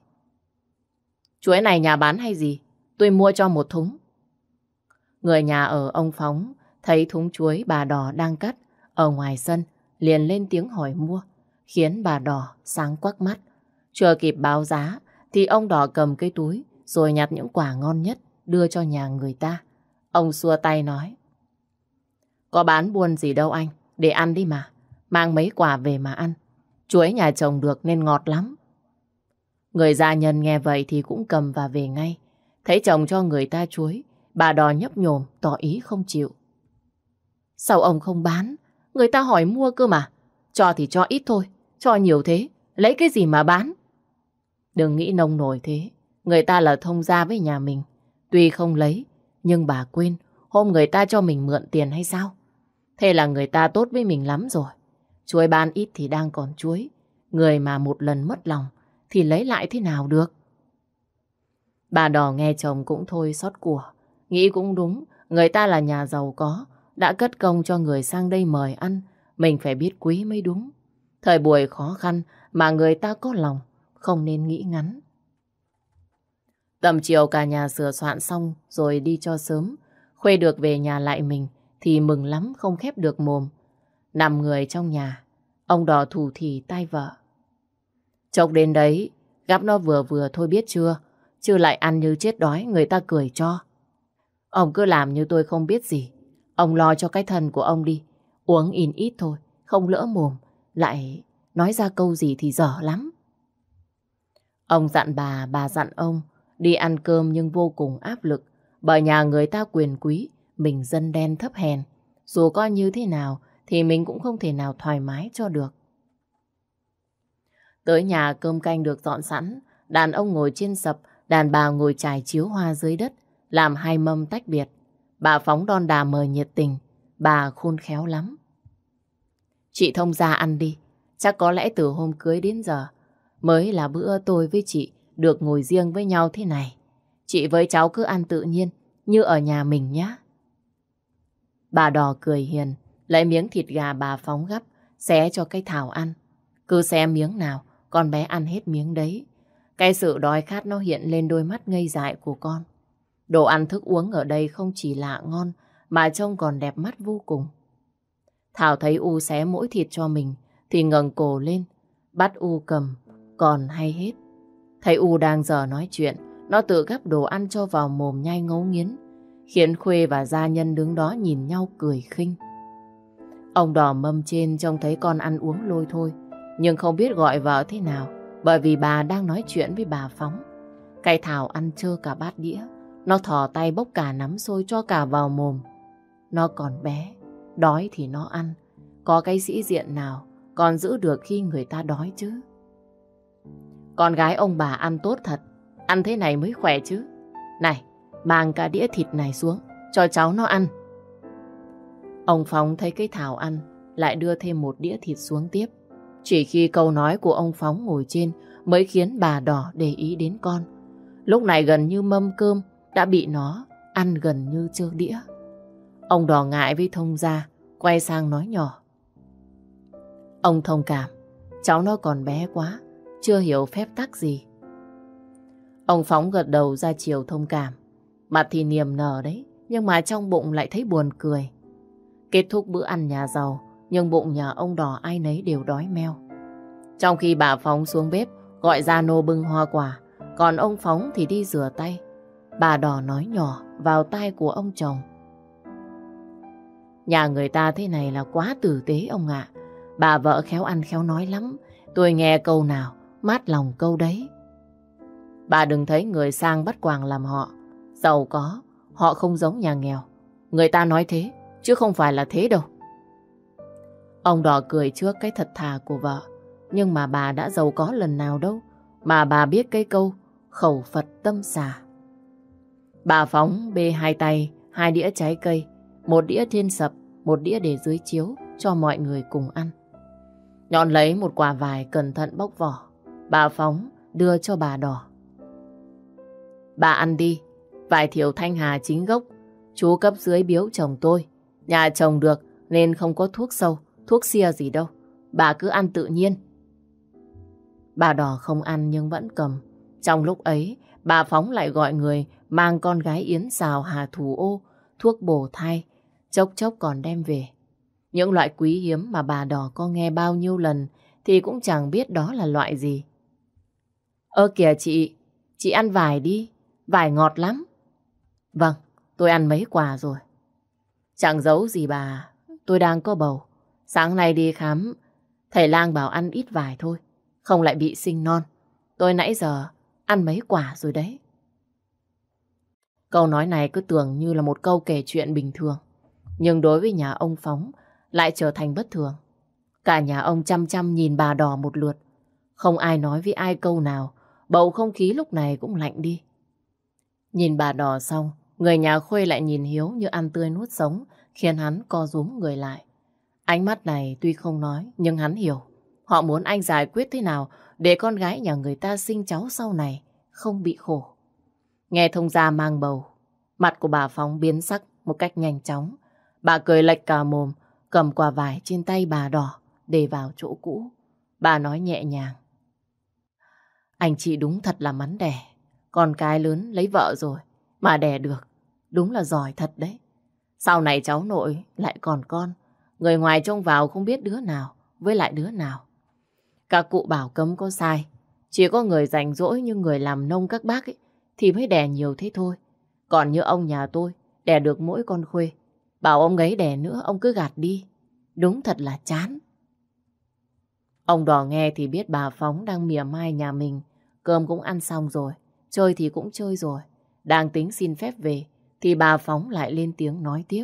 Chuối này nhà bán hay gì? Tôi mua cho một thúng. Người nhà ở ông Phóng thấy thúng chuối bà Đỏ đang cắt ở ngoài sân, liền lên tiếng hỏi mua, khiến bà Đỏ sáng quắc mắt. Chưa kịp báo giá thì ông Đỏ cầm cái túi rồi nhặt những quả ngon nhất đưa cho nhà người ta. Ông xua tay nói. Có bán buôn gì đâu anh, để ăn đi mà. Mang mấy quả về mà ăn. Chuối nhà trồng được nên ngọt lắm. Người gia nhân nghe vậy thì cũng cầm và về ngay. Thấy chồng cho người ta chuối, bà Đỏ nhấp nhổm tỏ ý không chịu. Sao ông không bán? Người ta hỏi mua cơ mà. Cho thì cho ít thôi, cho nhiều thế, lấy cái gì mà bán? Đừng nghĩ nông nổi thế. Người ta là thông gia với nhà mình. Tuy không lấy, nhưng bà quên hôm người ta cho mình mượn tiền hay sao? Thế là người ta tốt với mình lắm rồi. Chuối bán ít thì đang còn chuối. Người mà một lần mất lòng thì lấy lại thế nào được? Bà Đỏ nghe chồng cũng thôi xót của. Nghĩ cũng đúng, người ta là nhà giàu có, đã cất công cho người sang đây mời ăn. Mình phải biết quý mới đúng. Thời buổi khó khăn mà người ta có lòng, không nên nghĩ ngắn. Tầm chiều cả nhà sửa soạn xong rồi đi cho sớm. Khuê được về nhà lại mình thì mừng lắm không khép được mồm. Nằm người trong nhà, ông Đỏ thủ thỉ tai vợ. Chốc đến đấy, gắp nó vừa vừa thôi biết chưa? Chứ lại ăn như chết đói người ta cười cho. Ông cứ làm như tôi không biết gì. Ông lo cho cái thân của ông đi. Uống in ít thôi, không lỡ mồm. Lại nói ra câu gì thì dở lắm. Ông dặn bà dặn ông. Đi ăn cơm nhưng vô cùng áp lực. Bởi nhà người ta quyền quý, mình dân đen thấp hèn. Dù có như thế nào thì mình cũng không thể nào thoải mái cho được. Tới nhà cơm canh được dọn sẵn. Đàn ông ngồi trên sập, đàn bà ngồi trải chiếu hoa dưới đất, làm hai mâm tách biệt. Bà Phóng đon đà mời nhiệt tình. Bà khôn khéo lắm. Chị thông gia ăn đi. Chắc có lẽ từ hôm cưới đến giờ mới là bữa tôi với chị được ngồi riêng với nhau thế này. Chị với cháu cứ ăn tự nhiên như ở nhà mình nhé. Bà Đỏ cười hiền, lấy miếng thịt gà bà Phóng gắp, xé cho cái Thảo ăn. Cứ xé miếng nào, con bé ăn hết miếng đấy. Cái sự đói khát nó hiện lên đôi mắt ngây dại của con. Đồ ăn thức uống ở đây không chỉ lạ ngon, mà trông còn đẹp mắt vô cùng. Thảo thấy U xé mỗi thịt cho mình, thì ngẩng cổ lên, bắt U cầm, còn hay hết. Thấy U đang giờ nói chuyện, nó tự gắp đồ ăn cho vào mồm nhai ngấu nghiến, khiến Khuê và gia nhân đứng đó nhìn nhau cười khinh. Ông Đỏ mâm trên trông thấy con ăn uống lôi thôi, nhưng không biết gọi vợ thế nào, bởi vì bà đang nói chuyện với bà Phóng. Cái Thảo ăn trơ cả bát đĩa, nó thò tay bốc cả nắm xôi cho cả vào mồm. Nó còn bé, đói thì nó ăn, có cái sĩ diện nào còn giữ được khi người ta đói chứ. Con gái ông bà ăn tốt thật, ăn thế này mới khỏe chứ. Này, mang cả đĩa thịt này xuống, cho cháu nó ăn. Ông Phóng thấy cái Thảo ăn, lại đưa thêm một đĩa thịt xuống tiếp. Chỉ khi câu nói của ông Phóng ngồi trên mới khiến bà Đỏ để ý đến con. Lúc này gần như mâm cơm đã bị nó ăn gần như trơ đĩa. Ông Đỏ ngại với thông gia, quay sang nói nhỏ. Ông thông cảm, cháu nó còn bé quá, chưa hiểu phép tắc gì. Ông Phóng gật đầu ra chiều thông cảm. Mặt thì niềm nở đấy, nhưng mà trong bụng lại thấy buồn cười. Kết thúc bữa ăn nhà giàu, nhưng bụng nhà ông Đỏ ai nấy đều đói meo. Trong khi bà Phóng xuống bếp gọi gia nô bưng hoa quả, còn ông Phóng thì đi rửa tay. Bà Đỏ nói nhỏ vào tai của ông chồng. Nhà người ta thế này là quá tử tế ông ạ. Bà vợ khéo ăn khéo nói lắm. Tôi nghe câu nào, mát lòng câu đấy. Bà đừng thấy người sang bắt quàng làm họ. Giàu có, họ không giống nhà nghèo. Người ta nói thế, chứ không phải là thế đâu. Ông Đỏ cười trước cái thật thà của vợ. Nhưng mà bà đã giàu có lần nào đâu mà bà biết cái câu khẩu Phật tâm xả. Bà Phóng bê hai tay, 2 đĩa trái cây, 1 đĩa thiên sập, 1 đĩa để dưới chiếu cho mọi người cùng ăn. Nhọn lấy một quả vải cẩn thận bóc vỏ. Bà Phóng đưa cho bà Đỏ. Bà ăn đi, vải thiều Thanh Hà chính gốc. Chú cấp dưới biếu chồng tôi. Nhà trồng được nên không có thuốc sâu, thuốc xia gì đâu. Bà cứ ăn tự nhiên. Bà Đỏ không ăn nhưng vẫn cầm. Trong lúc ấy, bà Phóng lại gọi người mang con gái yến xào hà thủ ô, thuốc bổ thai, chốc chốc còn đem về. Những loại quý hiếm mà bà Đỏ có nghe bao nhiêu lần thì cũng chẳng biết đó là loại gì. Ơ kìa chị ăn vải đi, vải ngọt lắm. Vâng, tôi ăn mấy quả rồi. Chẳng giấu gì bà, tôi đang có bầu. Sáng nay đi khám, thầy lang bảo ăn ít vải thôi, không lại bị sinh non. Tôi nãy giờ ăn mấy quả rồi đấy. Câu nói này cứ tưởng như là một câu kể chuyện bình thường. Nhưng đối với nhà ông Phóng lại trở thành bất thường. Cả nhà ông chăm chăm nhìn bà Đỏ một lượt. Không ai nói với ai câu nào. Bầu không khí lúc này cũng lạnh đi. Nhìn bà Đỏ xong, người nhà Khuê lại nhìn Hiếu như ăn tươi nuốt sống, khiến hắn co rúm người lại. Ánh mắt này tuy không nói, nhưng hắn hiểu. Họ muốn anh giải quyết thế nào để con gái nhà người ta sinh cháu sau này không bị khổ. Nghe thông gia mang bầu, mặt của bà Phóng biến sắc một cách nhanh chóng. Bà cười lệch cả mồm, cầm quả vải trên tay bà Đỏ để vào chỗ cũ. Bà nói nhẹ nhàng. Anh chị đúng thật là mắn đẻ. Con cái lớn lấy vợ rồi mà đẻ được. Đúng là giỏi thật đấy. Sau này cháu nội lại còn con. Người ngoài trông vào không biết đứa nào với lại đứa nào. Các cụ bảo cấm có sai. Chỉ có người rảnh rỗi như người làm nông các bác ấy thì mới đẻ nhiều thế thôi. Còn như ông nhà tôi đẻ được mỗi con Khuê. Bảo ông ấy đẻ nữa ông cứ gạt đi. Đúng thật là chán. Ông Đỏ nghe thì biết bà Phóng đang mỉa mai nhà mình. Cơm cũng ăn xong rồi, chơi thì cũng chơi rồi. Đang tính xin phép về thì bà Phóng lại lên tiếng nói tiếp.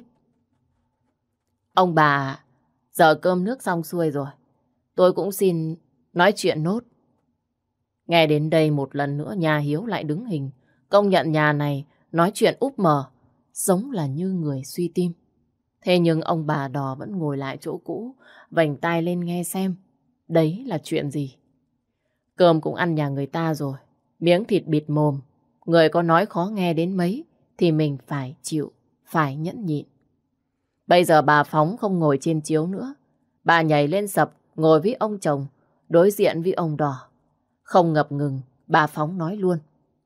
Ông bà, giờ cơm nước xong xuôi rồi. Tôi cũng xin nói chuyện nốt. Nghe đến đây một lần nữa nhà Hiếu lại đứng hình. Công nhận nhà này nói chuyện úp mờ, giống là như người suy tim. Thế nhưng ông bà Đỏ vẫn ngồi lại chỗ cũ, vành tai lên nghe xem. Đấy là chuyện gì? Cơm cũng ăn nhà người ta rồi. Miếng thịt bịt mồm. Người có nói khó nghe đến mấy thì mình phải chịu, phải nhẫn nhịn. Bây giờ bà Phóng không ngồi trên chiếu nữa. Bà nhảy lên sập, ngồi với ông chồng, đối diện với ông Đỏ. Không ngập ngừng, bà Phóng nói luôn.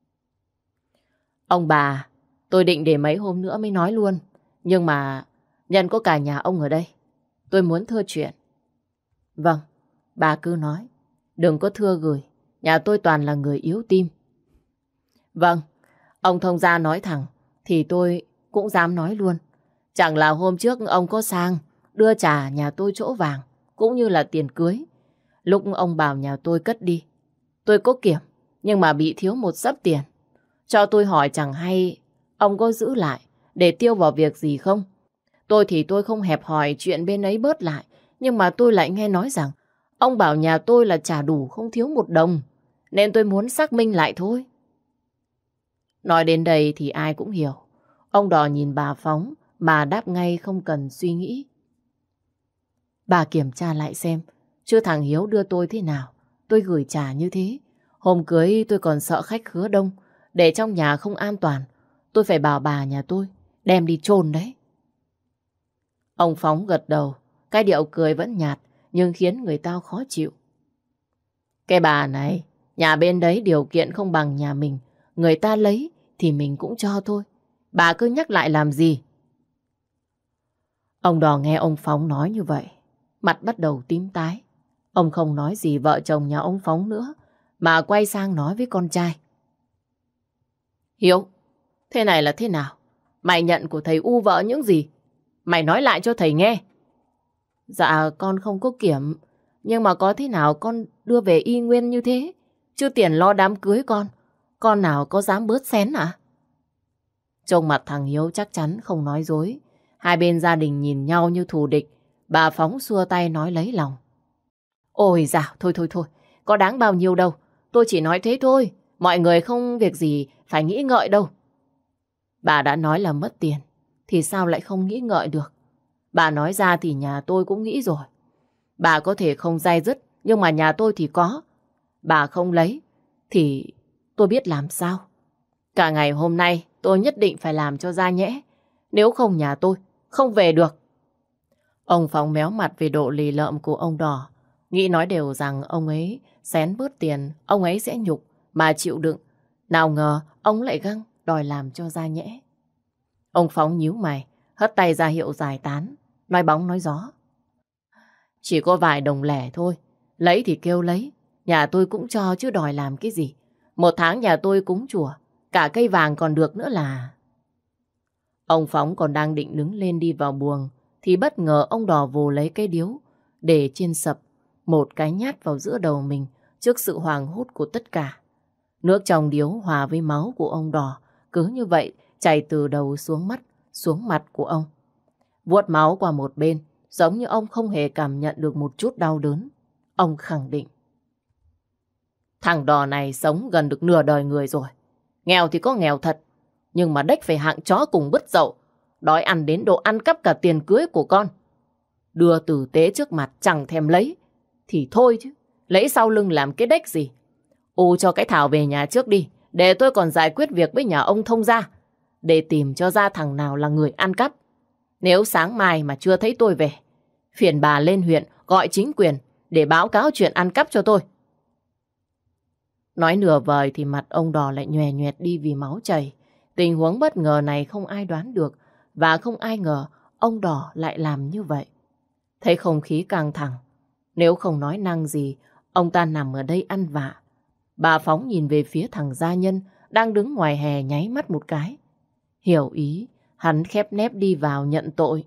Ông bà, tôi định để mấy hôm nữa mới nói luôn. Nhưng mà nhân có cả nhà ông ở đây, tôi muốn thưa chuyện. Vâng, bà cứ nói. Đừng có thưa gửi, nhà tôi toàn là người yếu tim. Vâng, ông thông gia nói thẳng thì tôi cũng dám nói luôn. Chẳng là hôm trước ông có sang đưa trả nhà tôi chỗ vàng cũng như là tiền cưới. Lúc ông bảo nhà tôi cất đi, tôi có kiểm nhưng mà bị thiếu một xấp tiền. Cho tôi hỏi chẳng hay ông có giữ lại để tiêu vào việc gì không? Tôi thì tôi không hẹp hòi chuyện bên ấy bớt lại, nhưng mà tôi lại nghe nói rằng ông bảo nhà tôi là trả đủ không thiếu một đồng, nên tôi muốn xác minh lại thôi. Nói đến đây thì ai cũng hiểu. Ông Đỏ nhìn bà Phóng mà đáp ngay không cần suy nghĩ. Bà kiểm tra lại xem, chứ thằng Hiếu đưa tôi thế nào, tôi gửi trả như thế. Hôm cưới tôi còn sợ khách khứa đông, để trong nhà không an toàn. Tôi phải bảo bà nhà tôi đem đi chôn đấy. Ông Phóng gật đầu, cái điệu cười vẫn nhạt nhưng khiến người ta khó chịu. Cái bà này, nhà bên đấy điều kiện không bằng nhà mình, người ta lấy thì mình cũng cho thôi. Bà cứ nhắc lại làm gì? Ông Đò nghe ông Phóng nói như vậy, mặt bắt đầu tím tái. Ông không nói gì vợ chồng nhà ông Phóng nữa, mà quay sang nói với con trai. Hiếu, thế này là thế nào? Mày nhận của thầy U vợ những gì? Mày nói lại cho thầy nghe. Dạ con không có kiểm, nhưng mà có thế nào con đưa về y nguyên như thế, chứ tiền lo đám cưới con nào có dám bớt xén à? Trông mặt thằng Hiếu chắc chắn không nói dối. Hai bên gia đình nhìn nhau như thù địch. Bà Phóng xua tay nói lấy lòng. Ôi dào, thôi, có đáng bao nhiêu đâu. Tôi chỉ nói thế thôi, mọi người không việc gì phải nghĩ ngợi đâu. Bà đã nói là mất tiền, thì sao lại không nghĩ ngợi được? Bà nói ra thì nhà tôi cũng nghĩ rồi. Bà có thể không day dứt, nhưng mà nhà tôi thì có. Bà không lấy, thì tôi biết làm sao. Cả ngày hôm nay tôi nhất định phải làm cho ra nhẽ. Nếu không nhà tôi không về được. Ông Phóng méo mặt về độ lì lợm của ông Đỏ. Nghĩ nói đều rằng ông ấy xén bớt tiền, ông ấy sẽ nhục mà chịu đựng. Nào ngờ ông lại găng đòi làm cho ra nhẽ. Ông Phóng nhíu mày, hất tay ra hiệu giải tán, nói bóng nói gió. Chỉ có vài đồng lẻ thôi, lấy thì kêu lấy, nhà tôi cũng cho chứ đòi làm cái gì. Một tháng nhà tôi cúng chùa, cả cây vàng còn được nữa là... Ông Phóng còn đang định đứng lên đi vào buồng, thì bất ngờ ông Đò vồ lấy cây điếu, để trên sập, một cái nhát vào giữa đầu mình trước sự hoảng hốt của tất cả. Nước trong điếu hòa với máu của ông Đò, cứ như vậy chảy từ đầu xuống mắt, xuống mặt của ông. Vuốt máu qua một bên, giống như ông không hề cảm nhận được một chút đau đớn. Ông khẳng định. Thằng Đò này sống gần được nửa đời người rồi. Nghèo thì có nghèo thật, nhưng mà đếch phải hạng chó cùng bứt dậu, đói ăn đến độ ăn cắp cả tiền cưới của con. Đưa tử tế trước mặt chẳng thèm lấy, thì thôi chứ, lấy sau lưng làm cái đếch gì. U cho cái Thảo về nhà trước đi, để tôi còn giải quyết việc với nhà ông thông gia, để tìm cho ra thằng nào là người ăn cắp. Nếu sáng mai mà chưa thấy tôi về, phiền bà lên huyện gọi chính quyền để báo cáo chuyện ăn cắp cho tôi. Nói nửa vời thì mặt ông Đò lại nhòe nhoẹt đi vì máu chảy. Tình huống bất ngờ này không ai đoán được, và không ai ngờ ông Đò lại làm như vậy. Thấy không khí căng thẳng, nếu không nói năng gì, ông ta nằm ở đây ăn vạ. Bà Phóng nhìn về phía thằng gia nhân đang đứng ngoài hè, nháy mắt một cái. Hiểu ý, hắn khép nép đi vào nhận tội.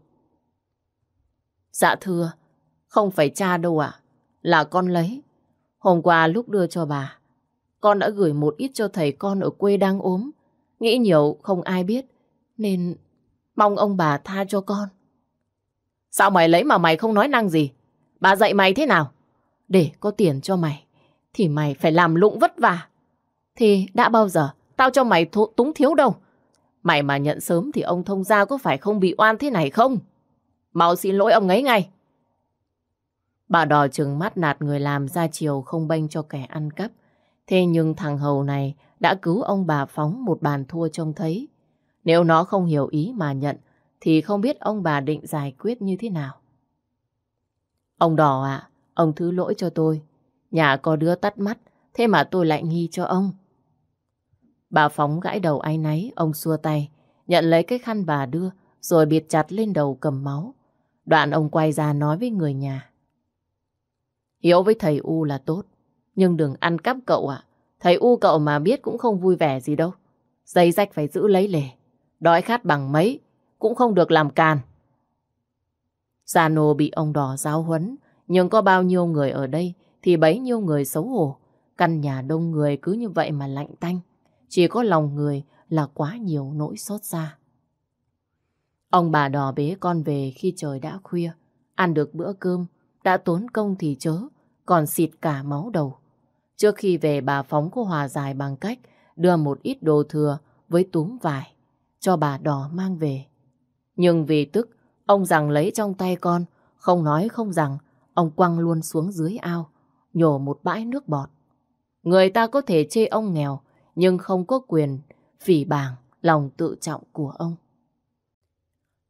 Dạ thưa, không phải cha đâu ạ, là con lấy. Hôm qua lúc đưa cho bà, con đã gửi một ít cho thầy con ở quê đang ốm. Nghĩ nhiều không ai biết, nên mong ông bà tha cho con. Sao mày lấy mà mày không nói năng gì? Bà dạy mày thế nào? Để có tiền cho mày, thì mày phải làm lụng vất vả. Thì đã bao giờ tao cho mày túng thiếu đâu. Mày mà nhận sớm thì ông thông gia có phải không bị oan thế này không? Mau xin lỗi ông ấy ngay. Bà Đò trừng mắt nạt người làm ra chiều không bênh cho kẻ ăn cắp. Thế nhưng thằng Hầu này đã cứu ông bà Phóng một bàn thua trông thấy. Nếu nó không hiểu ý mà nhận, thì không biết ông bà định giải quyết như thế nào. Ông Đò ạ, ông thứ lỗi cho tôi. Nhà có đứa tắt mắt, thế mà tôi lại nghi cho ông. Bà Phóng gãi đầu áy náy, ông xua tay, nhận lấy cái khăn bà đưa, rồi bịt chặt lên đầu cầm máu. Đoạn ông quay ra nói với người nhà. Hiếu với thầy U là tốt, nhưng đừng ăn cắp cậu ạ. Thầy U cậu mà biết cũng không vui vẻ gì đâu. Giấy rách phải giữ lấy lề. Đói khát bằng mấy, cũng không được làm càn. Gia Nô bị ông Đò giáo huấn, nhưng có bao nhiêu người ở đây thì bấy nhiêu người xấu hổ. Căn nhà đông người cứ như vậy mà lạnh tanh. Chỉ có lòng người là quá nhiều nỗi xót xa. Ông bà Đò bế con về khi trời đã khuya. Ăn được bữa cơm, đã tốn công thì chớ, còn xịt cả máu đầu. Trước khi về, bà Phóng có hòa giải bằng cách đưa một ít đồ thừa với túm vải cho bà Đò mang về. Nhưng vì tức, ông rằng lấy trong tay con, không nói không rằng, ông quăng luôn xuống dưới ao, nhổ một bãi nước bọt. Người ta có thể chê ông nghèo, nhưng không có quyền phỉ báng lòng tự trọng của ông.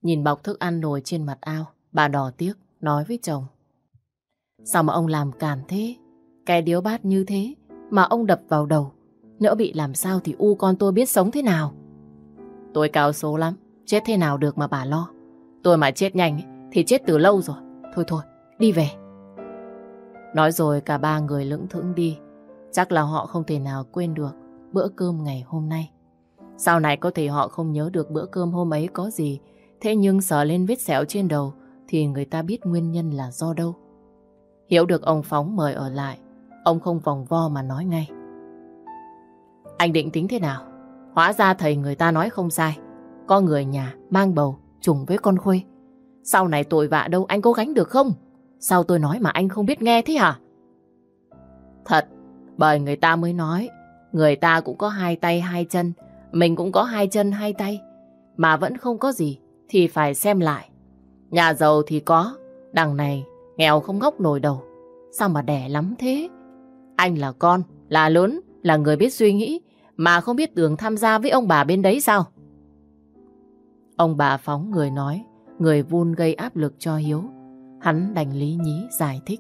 Nhìn bọc thức ăn nổi trên mặt ao, bà đỏ tiếc nói với chồng. Sao mà ông làm càn thế? Cái điếu bát như thế mà ông đập vào đầu. Nhỡ bị làm sao thì u con tôi biết sống thế nào? Tôi cao số lắm, chết thế nào được mà bà lo. Tôi mà chết nhanh ấy, thì chết từ lâu rồi. Thôi thôi, đi về. Nói rồi cả ba người lững thững đi. Chắc là họ không thể nào quên được bữa cơm ngày hôm nay. Sau này có thể họ không nhớ được bữa cơm hôm ấy có gì, thế nhưng sờ lên vết sẹo trên đầu thì người ta biết nguyên nhân là do đâu. Hiểu được ông Phóng mời ở lại, ông không vòng vo mà nói ngay. Anh định tính thế nào? Hóa ra thầy người ta nói không sai. Có người nhà mang bầu trùng với con Khuê. Sau này tội vạ đâu anh có gánh được không? Sao tôi nói mà anh không biết nghe thế hả? Thật, bởi người ta mới nói, người ta cũng có hai tay hai chân, mình cũng có hai chân hai tay, mà vẫn không có gì thì phải xem lại. Nhà giàu thì có, đằng này nghèo không ngóc nổi đầu. Sao mà đẻ lắm thế? Anh là con, là lớn, là người biết suy nghĩ, mà không biết đường tham gia với ông bà bên đấy sao? Ông bà Phóng người nói, người vun gây áp lực cho Hiếu. Hắn đành lý nhí giải thích.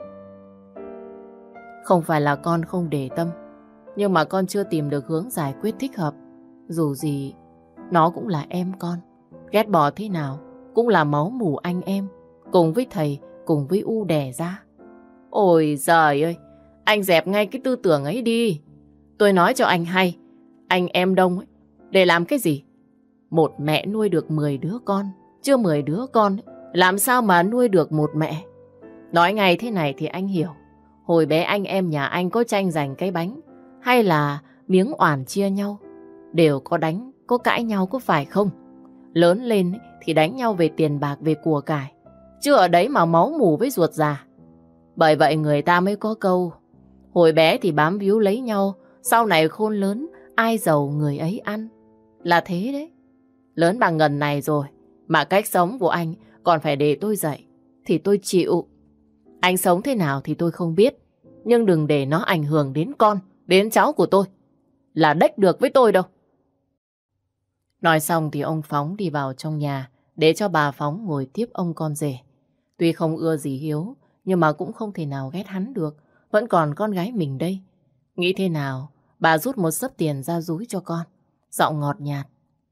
Không phải là con không để tâm, nhưng mà con chưa tìm được hướng giải quyết thích hợp. Dù gì, nó cũng là em con. Ghét bỏ thế nào, cũng là máu mủ anh em. Cùng với thầy, cùng với U đẻ ra. Ôi giời ơi, anh dẹp ngay cái tư tưởng ấy đi. Tôi nói cho anh hay, anh em đông ấy, để làm cái gì? Một mẹ nuôi được 10 đứa con, chưa 10 đứa con, làm sao mà nuôi được một mẹ? Nói ngay thế này thì anh hiểu. Hồi bé anh em nhà anh có tranh giành cái bánh, hay là miếng oản chia nhau, đều có đánh, có cãi nhau có phải không? Lớn lên thì đánh nhau về tiền bạc, về của cải, chứ ở đấy mà máu mủ với ruột già. Bởi vậy người ta mới có câu, hồi bé thì bám víu lấy nhau, sau này khôn lớn, ai giàu người ấy ăn. Là thế đấy. Lớn bằng ngần này rồi, mà cách sống của anh còn phải để tôi dạy, thì tôi chịu. Anh sống thế nào thì tôi không biết, nhưng đừng để nó ảnh hưởng đến con, đến cháu của tôi. Là đếch được với tôi đâu. Nói xong thì ông Phóng đi vào trong nhà, để cho bà Phóng ngồi tiếp ông con rể. Tuy không ưa gì Hiếu, nhưng mà cũng không thể nào ghét hắn được. Vẫn còn con gái mình đây. Nghĩ thế nào, bà rút một xấp tiền ra dúi cho con, giọng ngọt nhạt.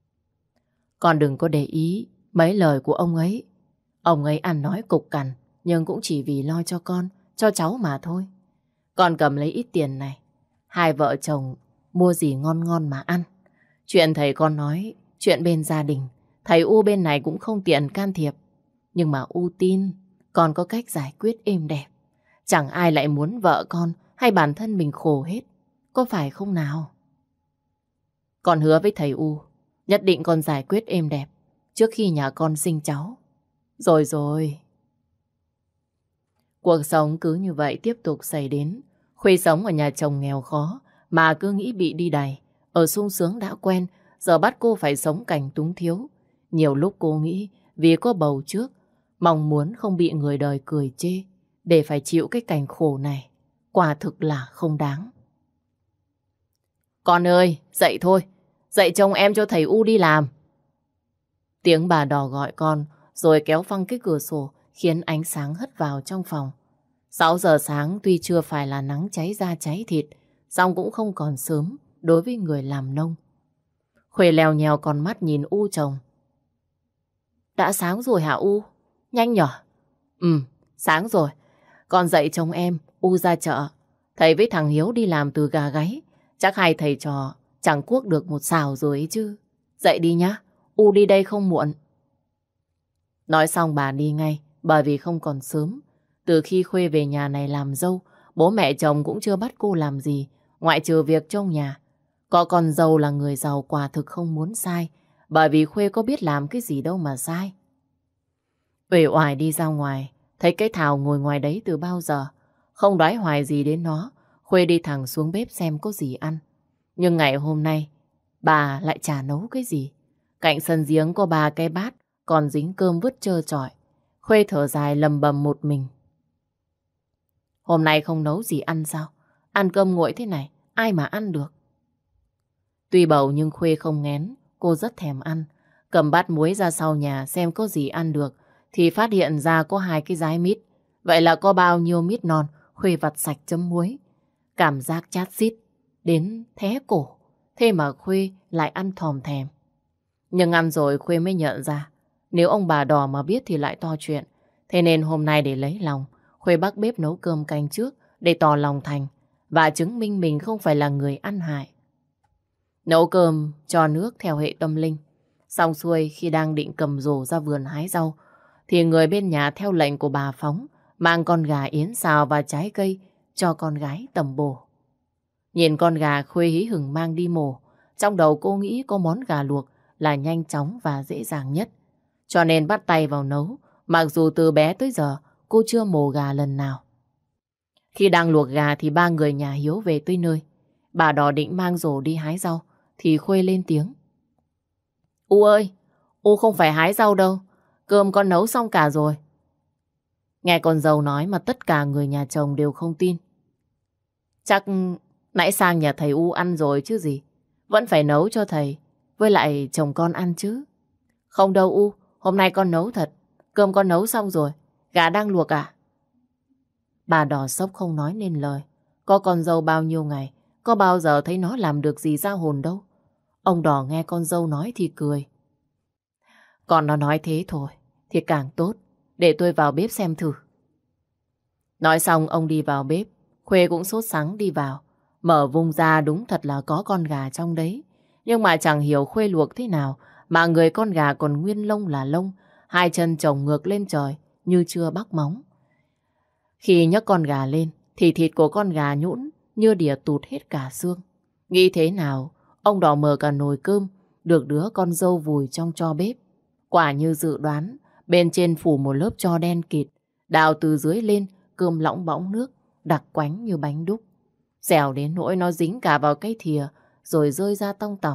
Con đừng có để ý mấy lời của ông ấy. Ông ấy ăn nói cục cằn, nhưng cũng chỉ vì lo cho con, cho cháu mà thôi. Con cầm lấy ít tiền này, hai vợ chồng mua gì ngon ngon mà ăn. Chuyện thầy con nói, chuyện bên gia đình, thầy U bên này cũng không tiện can thiệp. Nhưng mà U tin con có cách giải quyết êm đẹp. Chẳng ai lại muốn vợ con hay bản thân mình khổ hết. Có phải không nào? Con hứa với thầy U, nhất định con giải quyết êm đẹp trước khi nhà con sinh cháu. Rồi rồi. Cuộc sống cứ như vậy tiếp tục xảy đến. Khuê sống ở nhà chồng nghèo khó mà cứ nghĩ bị đi đày. Ở sung sướng đã quen, giờ bắt cô phải sống cảnh túng thiếu. Nhiều lúc cô nghĩ vì có bầu trước, mong muốn không bị người đời cười chê, để phải chịu cái cảnh khổ này. Quả thực là không đáng. Con ơi, dậy thôi. Dậy trông em cho thầy U đi làm. Tiếng bà đò gọi con, rồi kéo phăng cái cửa sổ, khiến ánh sáng hất vào trong phòng. 6 giờ sáng tuy chưa phải là nắng cháy da cháy thịt, song cũng không còn sớm đối với người làm nông. Khuê lèo nhèo con mắt nhìn U chồng. Đã sáng rồi hả U? Nhanh nhở? Sáng rồi. Con dậy chồng em, U ra chợ. Thầy với thằng Hiếu đi làm từ gà gáy. Chắc hai thầy trò chẳng cuốc được một xào rồi ấy chứ. Dậy đi nhá, U đi đây không muộn. Nói xong bà đi ngay, bởi vì không còn sớm. Từ khi Khuê về nhà này làm dâu, bố mẹ chồng cũng chưa bắt cô làm gì, ngoại trừ việc trong nhà. Có con dâu là người giàu quả thực không muốn sai, bởi vì Khuê có biết làm cái gì đâu mà sai. Uể oải đi ra ngoài, thấy cái Thảo ngồi ngoài đấy từ bao giờ. Không đoái hoài gì đến nó, Khuê đi thẳng xuống bếp xem có gì ăn. Nhưng ngày hôm nay, bà lại chả nấu cái gì. Cạnh sân giếng có 3 cái bát, còn dính cơm vứt trơ trọi. Khuê thở dài lầm bầm một mình. Hôm nay không nấu gì ăn sao? Ăn cơm nguội thế này, ai mà ăn được? Tuy bầu nhưng Khuê không nghén, cô rất thèm ăn. Cầm bát muối ra sau nhà xem có gì ăn được thì phát hiện ra có 2 cái dái mít. Vậy là có bao nhiêu mít non Khuê vặt sạch chấm muối. Cảm giác chát xít đến thé cổ. Thế mà Khuê lại ăn thòm thèm. Nhưng ăn rồi Khuê mới nhận ra nếu ông bà Đò mà biết thì lại to chuyện. Thế nên hôm nay để lấy lòng, Khuê bắt bếp nấu cơm canh trước để tỏ lòng thành và chứng minh mình không phải là người ăn hại. Nấu cơm cho nước theo hệ tâm linh. Xong xuôi khi đang định cầm rổ ra vườn hái rau thì người bên nhà theo lệnh của bà Phóng mang con gà yến xào và trái cây cho con gái tẩm bổ. Nhìn con gà Khuê hí hửng mang đi mổ. Trong đầu cô nghĩ có món gà luộc là nhanh chóng và dễ dàng nhất. Cho nên bắt tay vào nấu, mặc dù từ bé tới giờ cô chưa mổ gà lần nào. Khi đang luộc gà thì 3 người nhà Hiếu về tới nơi. Bà Đò định mang rổ đi hái rau thì Khuê lên tiếng. U ơi, U không phải hái rau đâu, cơm con nấu xong cả rồi. Nghe con dâu nói mà tất cả người nhà chồng đều không tin. Chắc nãy sang nhà thầy U ăn rồi chứ gì. Vẫn phải nấu cho thầy, với lại chồng con ăn chứ. Không đâu U, hôm nay con nấu thật. Cơm con nấu xong rồi, gà đang luộc à? Bà Đò sốc không nói nên lời. Có con dâu bao nhiêu ngày, có bao giờ thấy nó làm được gì ra hồn đâu. Ông Đò nghe con dâu nói thì cười. Còn nó nói thế thôi, thì càng tốt. Để tôi vào bếp xem thử. Nói xong ông đi vào bếp. Khuê cũng sốt sắng đi vào. Mở vung ra đúng thật là có con gà trong đấy. Nhưng mà chẳng hiểu Khuê luộc thế nào mà người con gà còn nguyên lông là lông, 2 chân chồng ngược lên trời như chưa bắc móng. Khi nhấc con gà lên thì thịt của con gà nhũn như đỉa tụt hết cả xương. Nghĩ thế nào, ông Đò mở cả nồi cơm được đứa con dâu vùi trong tro bếp. Quả như dự đoán, bên trên phủ một lớp tro đen kịt, đào từ dưới lên cơm lỏng bõng nước, đặc quánh như bánh đúc. Dẻo đến nỗi nó dính cả vào cái thìa rồi rơi ra tong tỏng.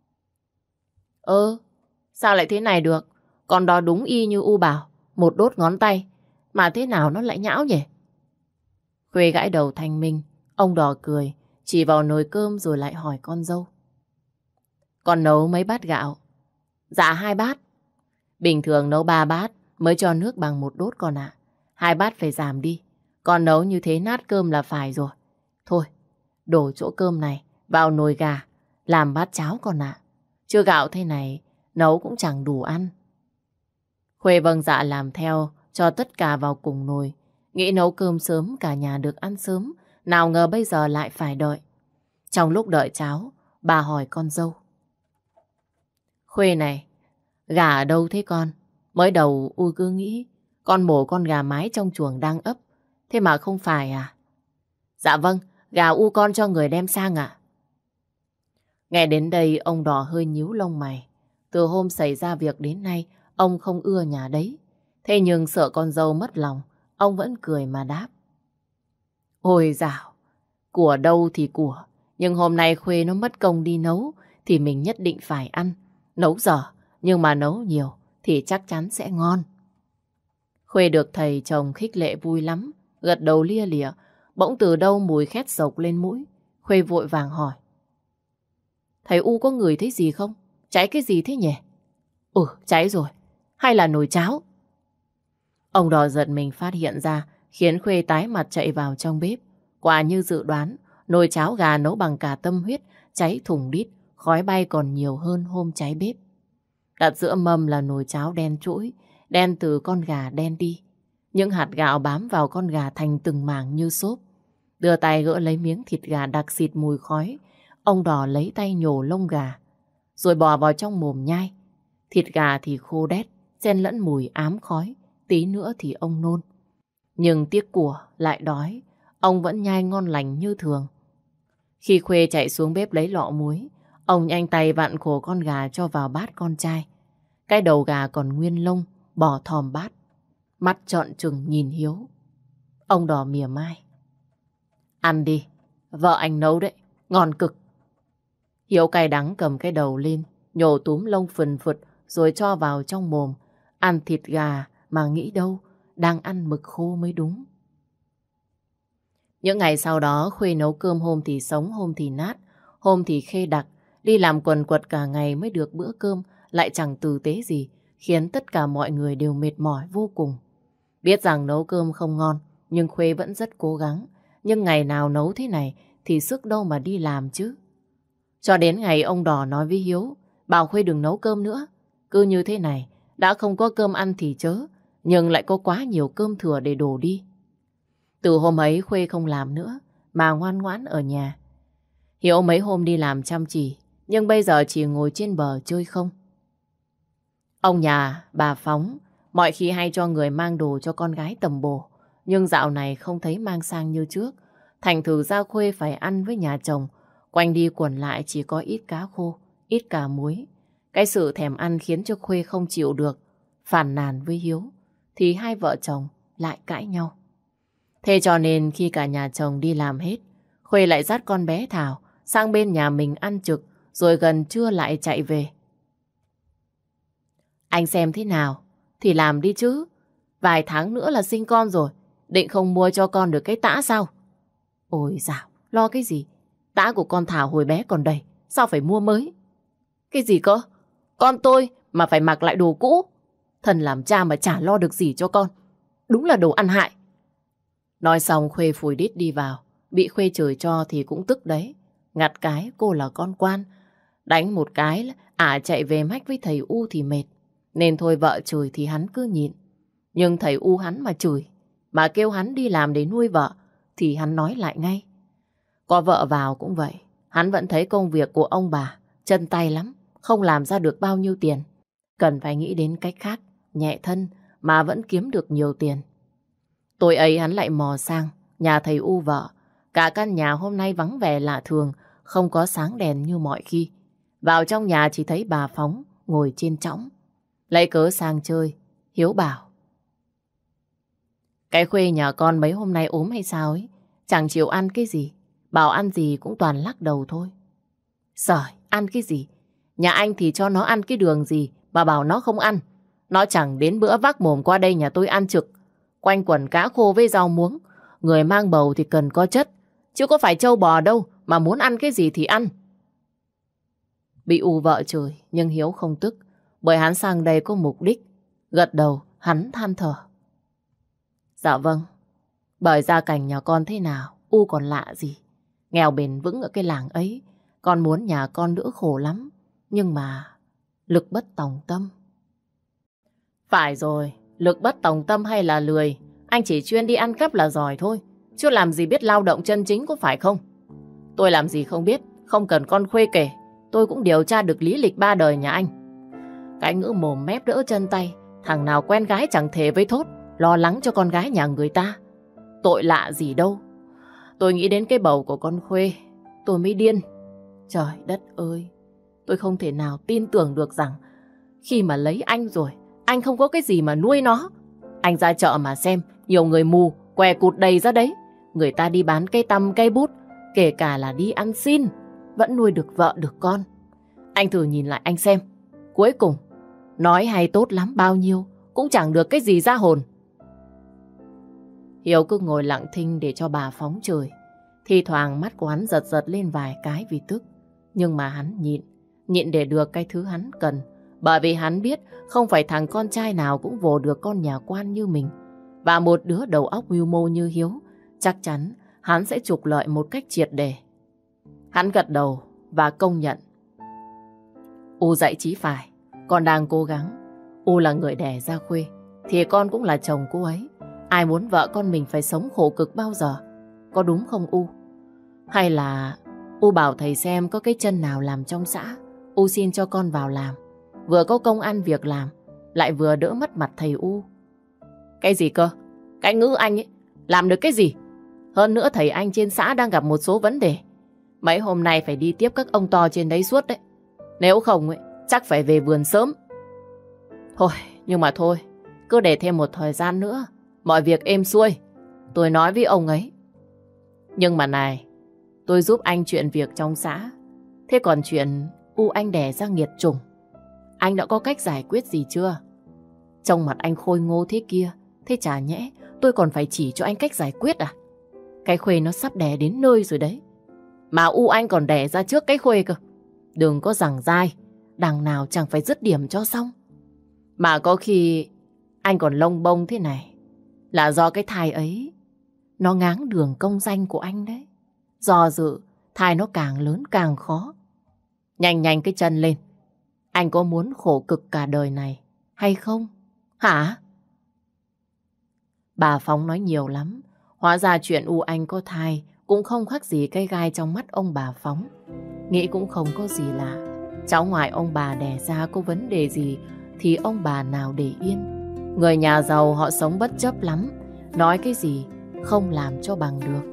Sao lại thế này được? Con đó đúng y như U bảo, một đốt ngón tay, mà thế nào nó lại nhão nhỉ? Khuê gãi đầu thanh minh, ông Đò cười, chỉ vào nồi cơm rồi lại hỏi con dâu. Con nấu mấy bát gạo? Dạ 2 bát. Bình thường nấu 3 bát mới cho nước bằng 1 đốt con ạ. 2 bát phải giảm đi. Con nấu như thế nát cơm là phải rồi. Thôi, đổ chỗ cơm này vào nồi gà, làm bát cháo con ạ. Chứ gạo thế này nấu cũng chẳng đủ ăn. Khuê vâng dạ làm theo, cho tất cả vào cùng nồi. Nghĩ nấu cơm sớm cả nhà được ăn sớm, nào ngờ bây giờ lại phải đợi. Trong lúc đợi cháo, bà hỏi con dâu. Khuê này, gà ở đâu thế con? Mới đầu U cứ nghĩ con mổ con gà mái trong chuồng đang ấp. Thế mà không phải à? Dạ vâng, gà U con cho người đem sang ạ. Nghe đến đây ông Đò hơi nhíu lông mày. Từ hôm xảy ra việc đến nay, ông không ưa nhà đấy. Thế nhưng sợ con dâu mất lòng, ông vẫn cười mà đáp. Ôi dào, của đâu thì của. Nhưng hôm nay Khuê nó mất công đi nấu, thì mình nhất định phải ăn. Nấu dở, nhưng mà nấu nhiều thì chắc chắn sẽ ngon. Khuê được thầy chồng khích lệ vui lắm, gật đầu lia lịa. Bỗng từ đâu mùi khét sộc lên mũi. Khuê vội vàng hỏi. Thầy U có ngửi thấy gì không? Cháy cái gì thế nhỉ? Cháy rồi. Hay là nồi cháo? Ông Đò giật mình phát hiện ra, khiến Khuê tái mặt chạy vào trong bếp. Quả như dự đoán, nồi cháo gà nấu bằng cả tâm huyết, cháy thùng đít, khói bay còn nhiều hơn hôm cháy bếp. Đặt giữa mâm là nồi cháo đen trũi, đen từ con gà đen đi. Những hạt gạo bám vào con gà thành từng mảng như xốp. Đưa tay gỡ lấy miếng thịt gà đặc xịt mùi khói. Ông Đò lấy tay nhổ lông gà, rồi bò vào trong mồm nhai. Thịt gà thì khô đét, xen lẫn mùi ám khói. Tí nữa thì ông nôn. Nhưng tiếc của lại đói, ông vẫn nhai ngon lành như thường. Khi Khuê chạy xuống bếp lấy lọ muối, ông nhanh tay vặn cổ con gà cho vào bát con trai. Cái đầu gà còn nguyên lông, bỏ thòm bát. Mắt trợn trừng nhìn Hiếu. Ông Đò mỉa mai. Ăn đi, vợ anh nấu đấy, ngon cực. Hiếu cay đắng cầm cái đầu lên, nhổ túm lông phừng phực rồi cho vào trong mồm. Ăn thịt gà mà nghĩ đâu, đang ăn mực khô mới đúng. Những ngày sau đó, Khuê nấu cơm hôm thì sống, hôm thì nát, hôm thì khê đặc. Đi làm quần quật cả ngày mới được bữa cơm lại chẳng tử tế gì, khiến tất cả mọi người đều mệt mỏi vô cùng. Biết rằng nấu cơm không ngon, nhưng Khuê vẫn rất cố gắng. Nhưng ngày nào nấu thế này thì sức đâu mà đi làm chứ. Cho đến ngày ông Đỏ nói với Hiếu, bảo Khuê đừng nấu cơm nữa. Cứ như thế này, đã không có cơm ăn thì chớ, nhưng lại có quá nhiều cơm thừa để đổ đi. Từ hôm ấy Khuê không làm nữa, mà ngoan ngoãn ở nhà. Hiếu mấy hôm đi làm chăm chỉ, nhưng bây giờ chỉ ngồi trên bờ chơi không. Ông nhà, bà Phóng, mọi khi hay cho người mang đồ cho con gái tầm bổ, nhưng dạo này không thấy mang sang như trước. Thành thử ra Khuê phải ăn với nhà chồng, quanh đi quẩn lại chỉ có ít cá khô, ít cà muối. Cái sự thèm ăn khiến cho Khuê không chịu được, phàn nàn với Hiếu, thì hai vợ chồng lại cãi nhau. Thế cho nên khi cả nhà chồng đi làm hết, Khuê lại dắt con bé Thảo sang bên nhà mình ăn trực, rồi gần trưa lại chạy về. Anh xem thế nào thì làm đi chứ. Vài tháng nữa là sinh con rồi, định không mua cho con được cái tã sao? Ôi dạo, lo cái gì? Tã của con Thảo hồi bé còn đầy, sao phải mua mới? Cái gì cơ? Con tôi mà phải mặc lại đồ cũ. Thần làm cha mà chả lo được gì cho con. Đúng là đồ ăn hại. Nói xong Khuê phủi đít đi vào. Bị Khuê chửi cho thì cũng tức đấy. Ngặt cái cô là con quan. Đánh một cái chạy về mách với thầy U thì mệt. Nên thôi vợ chửi thì hắn cứ nhịn. Nhưng thầy U hắn mà chửi, mà kêu hắn đi làm để nuôi vợ, thì hắn nói lại ngay. Có vợ vào cũng vậy. Hắn vẫn thấy công việc của ông bà chân tay lắm, không làm ra được bao nhiêu tiền. Cần phải nghĩ đến cách khác, nhẹ thân mà vẫn kiếm được nhiều tiền. Tối ấy hắn lại mò sang nhà thầy U vợ. Cả căn nhà hôm nay vắng vẻ lạ thường, không có sáng đèn như mọi khi. Vào trong nhà chỉ thấy bà Phóng ngồi trên chõng. Lấy cớ sang chơi, Hiếu bảo: cái Khuê nhà con mấy hôm nay ốm hay sao ấy, chẳng chịu ăn cái gì. Bảo ăn gì cũng toàn lắc đầu thôi. Giời, ăn cái gì? Nhà anh thì cho nó ăn cái đường gì mà bảo nó không ăn. Nó chẳng đến bữa vác mồm qua đây nhà tôi ăn trực. Quanh quần cá khô với rau muống. Người mang bầu thì cần có chất, chứ có phải trâu bò đâu mà muốn ăn cái gì thì ăn. Bị U vợ chửi, nhưng Hiếu không tức, bởi hắn sang đây có mục đích. Gật đầu, hắn than thở: dạ vâng, bởi gia cảnh nhà con thế nào, U còn lạ gì. Nghèo bền vững ở cái làng ấy, con muốn nhà con đỡ khổ lắm. Nhưng mà lực bất tòng tâm. Phải rồi, lực bất tòng tâm hay là lười, anh chỉ chuyên đi ăn cắp là giỏi thôi, chứ làm gì biết lao động chân chính, có phải không? Tôi làm gì không biết, không cần con Khuê kể, tôi cũng điều tra được lý lịch ba đời nhà anh. Cái ngữ mồm mép đỡ chân tay, thằng nào quen gái chẳng thề với thốt, lo lắng cho con gái nhà người ta. Tội lạ gì đâu. Tôi nghĩ đến cái bầu của con Khuê, tôi mới điên. Trời đất ơi, tôi không thể nào tin tưởng được rằng khi mà lấy anh rồi, anh không có cái gì mà nuôi nó. Anh ra chợ mà xem, nhiều người mù, què cụt đầy ra đấy. Người ta đi bán cây tăm, cây bút, kể cả là đi ăn xin, vẫn nuôi được vợ được con. Anh thử nhìn lại anh xem, cuối cùng nói hay tốt lắm bao nhiêu cũng chẳng được cái gì ra hồn. Hiếu cứ ngồi lặng thinh để cho bà Phóng chửi. Thi thoảng mắt của hắn giật giật lên vài cái vì tức. Nhưng mà hắn nhịn để được cái thứ hắn cần. Bởi vì hắn biết không phải thằng con trai nào cũng vồ được con nhà quan như mình. Và một đứa đầu óc mưu mô như Hiếu, chắc chắn hắn sẽ trục lợi một cách triệt để. Hắn gật đầu và công nhận: U dạy chí phải, con đang cố gắng. U là người đẻ ra Khuê, thì con cũng là chồng cô ấy. Ai muốn vợ con mình phải sống khổ cực bao giờ, có đúng không U? Hay là U bảo thầy xem có cái chân nào làm trong xã, U xin cho con vào làm, vừa có công ăn việc làm, lại vừa đỡ mất mặt thầy U. Cái gì cơ? Cái ngữ anh ấy làm được cái gì? Hơn nữa thầy anh trên xã đang gặp một số vấn đề. Mấy hôm nay phải đi tiếp các ông to trên đấy suốt đấy. Nếu không ấy, chắc phải về vườn sớm. Thôi, nhưng mà thôi, cứ để thêm một thời gian nữa, mọi việc êm xuôi, tôi nói với ông ấy. Nhưng mà này, tôi giúp anh chuyện việc trong xã. Thế còn chuyện U anh đẻ ra nghiệt chủng, anh đã có cách giải quyết gì chưa? Trông mặt anh khôi ngô thế kia, thế chả nhẽ tôi còn phải chỉ cho anh cách giải quyết à? Cái Khuê nó sắp đẻ đến nơi rồi đấy. Mà U anh còn đẻ ra trước cái Khuê cơ. Đừng có giằng dai, đằng nào chẳng phải dứt điểm cho xong. Mà có khi anh còn lông bông thế này là do cái thai ấy nó ngáng đường công danh của anh đấy. Do dự, thai nó càng lớn càng khó. Nhanh nhanh cái chân lên. Anh có muốn khổ cực cả đời này hay không? Hả? Bà Phóng nói nhiều lắm. Hóa ra chuyện U Anh có thai cũng không khác gì cây gai trong mắt ông bà Phóng. Nghĩ cũng không có gì lạ. Cháu ngoại ông bà đẻ ra có vấn đề gì thì ông bà nào để yên. Người nhà giàu họ sống bất chấp lắm. Nói cái gì không làm cho bằng được.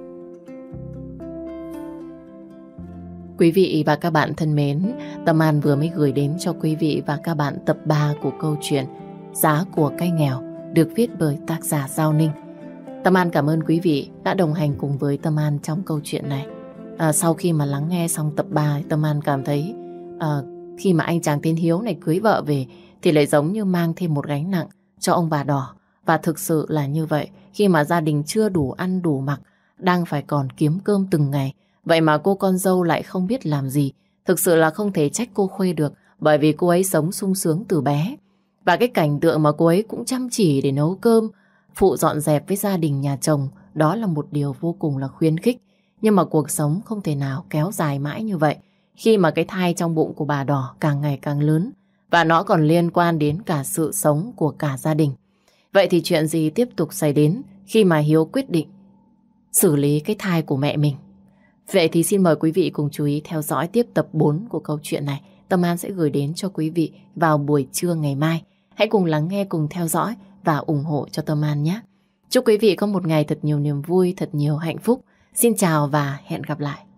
Quý vị và các bạn thân mến, Tâm An vừa mới gửi đến cho quý vị và các bạn tập 3 của câu chuyện Giá của cây nghèo được viết bởi tác giả Giao Ninh. Tâm An cảm ơn quý vị đã đồng hành cùng với Tâm An trong câu chuyện này. Sau khi mà lắng nghe xong tập 3, Tâm An cảm thấy khi mà anh chàng tên Hiếu này cưới vợ về thì lại giống như mang thêm một gánh nặng cho ông bà Đỏ. Và thực sự là như vậy, khi mà gia đình chưa đủ ăn đủ mặc, đang phải còn kiếm cơm từng ngày, vậy mà cô con dâu lại không biết làm gì. Thực sự là không thể trách cô Khuê được, bởi vì cô ấy sống sung sướng từ bé. Và cái cảnh tượng mà cô ấy cũng chăm chỉ để nấu cơm, phụ dọn dẹp với gia đình nhà chồng, đó là một điều vô cùng là khuyến khích. Nhưng mà cuộc sống không thể nào kéo dài mãi như vậy, khi mà cái thai trong bụng của bà Đỏ càng ngày càng lớn, và nó còn liên quan đến cả sự sống của cả gia đình. Vậy thì chuyện gì tiếp tục xảy đến khi mà Hiếu quyết định xử lý cái thai của mẹ mình? Vậy thì xin mời quý vị cùng chú ý theo dõi tiếp tập 4 của câu chuyện này. Tâm An sẽ gửi đến cho quý vị vào buổi trưa ngày mai. Hãy cùng lắng nghe, cùng theo dõi và ủng hộ cho Tâm An nhé. Chúc quý vị có một ngày thật nhiều niềm vui, thật nhiều hạnh phúc. Xin chào và hẹn gặp lại.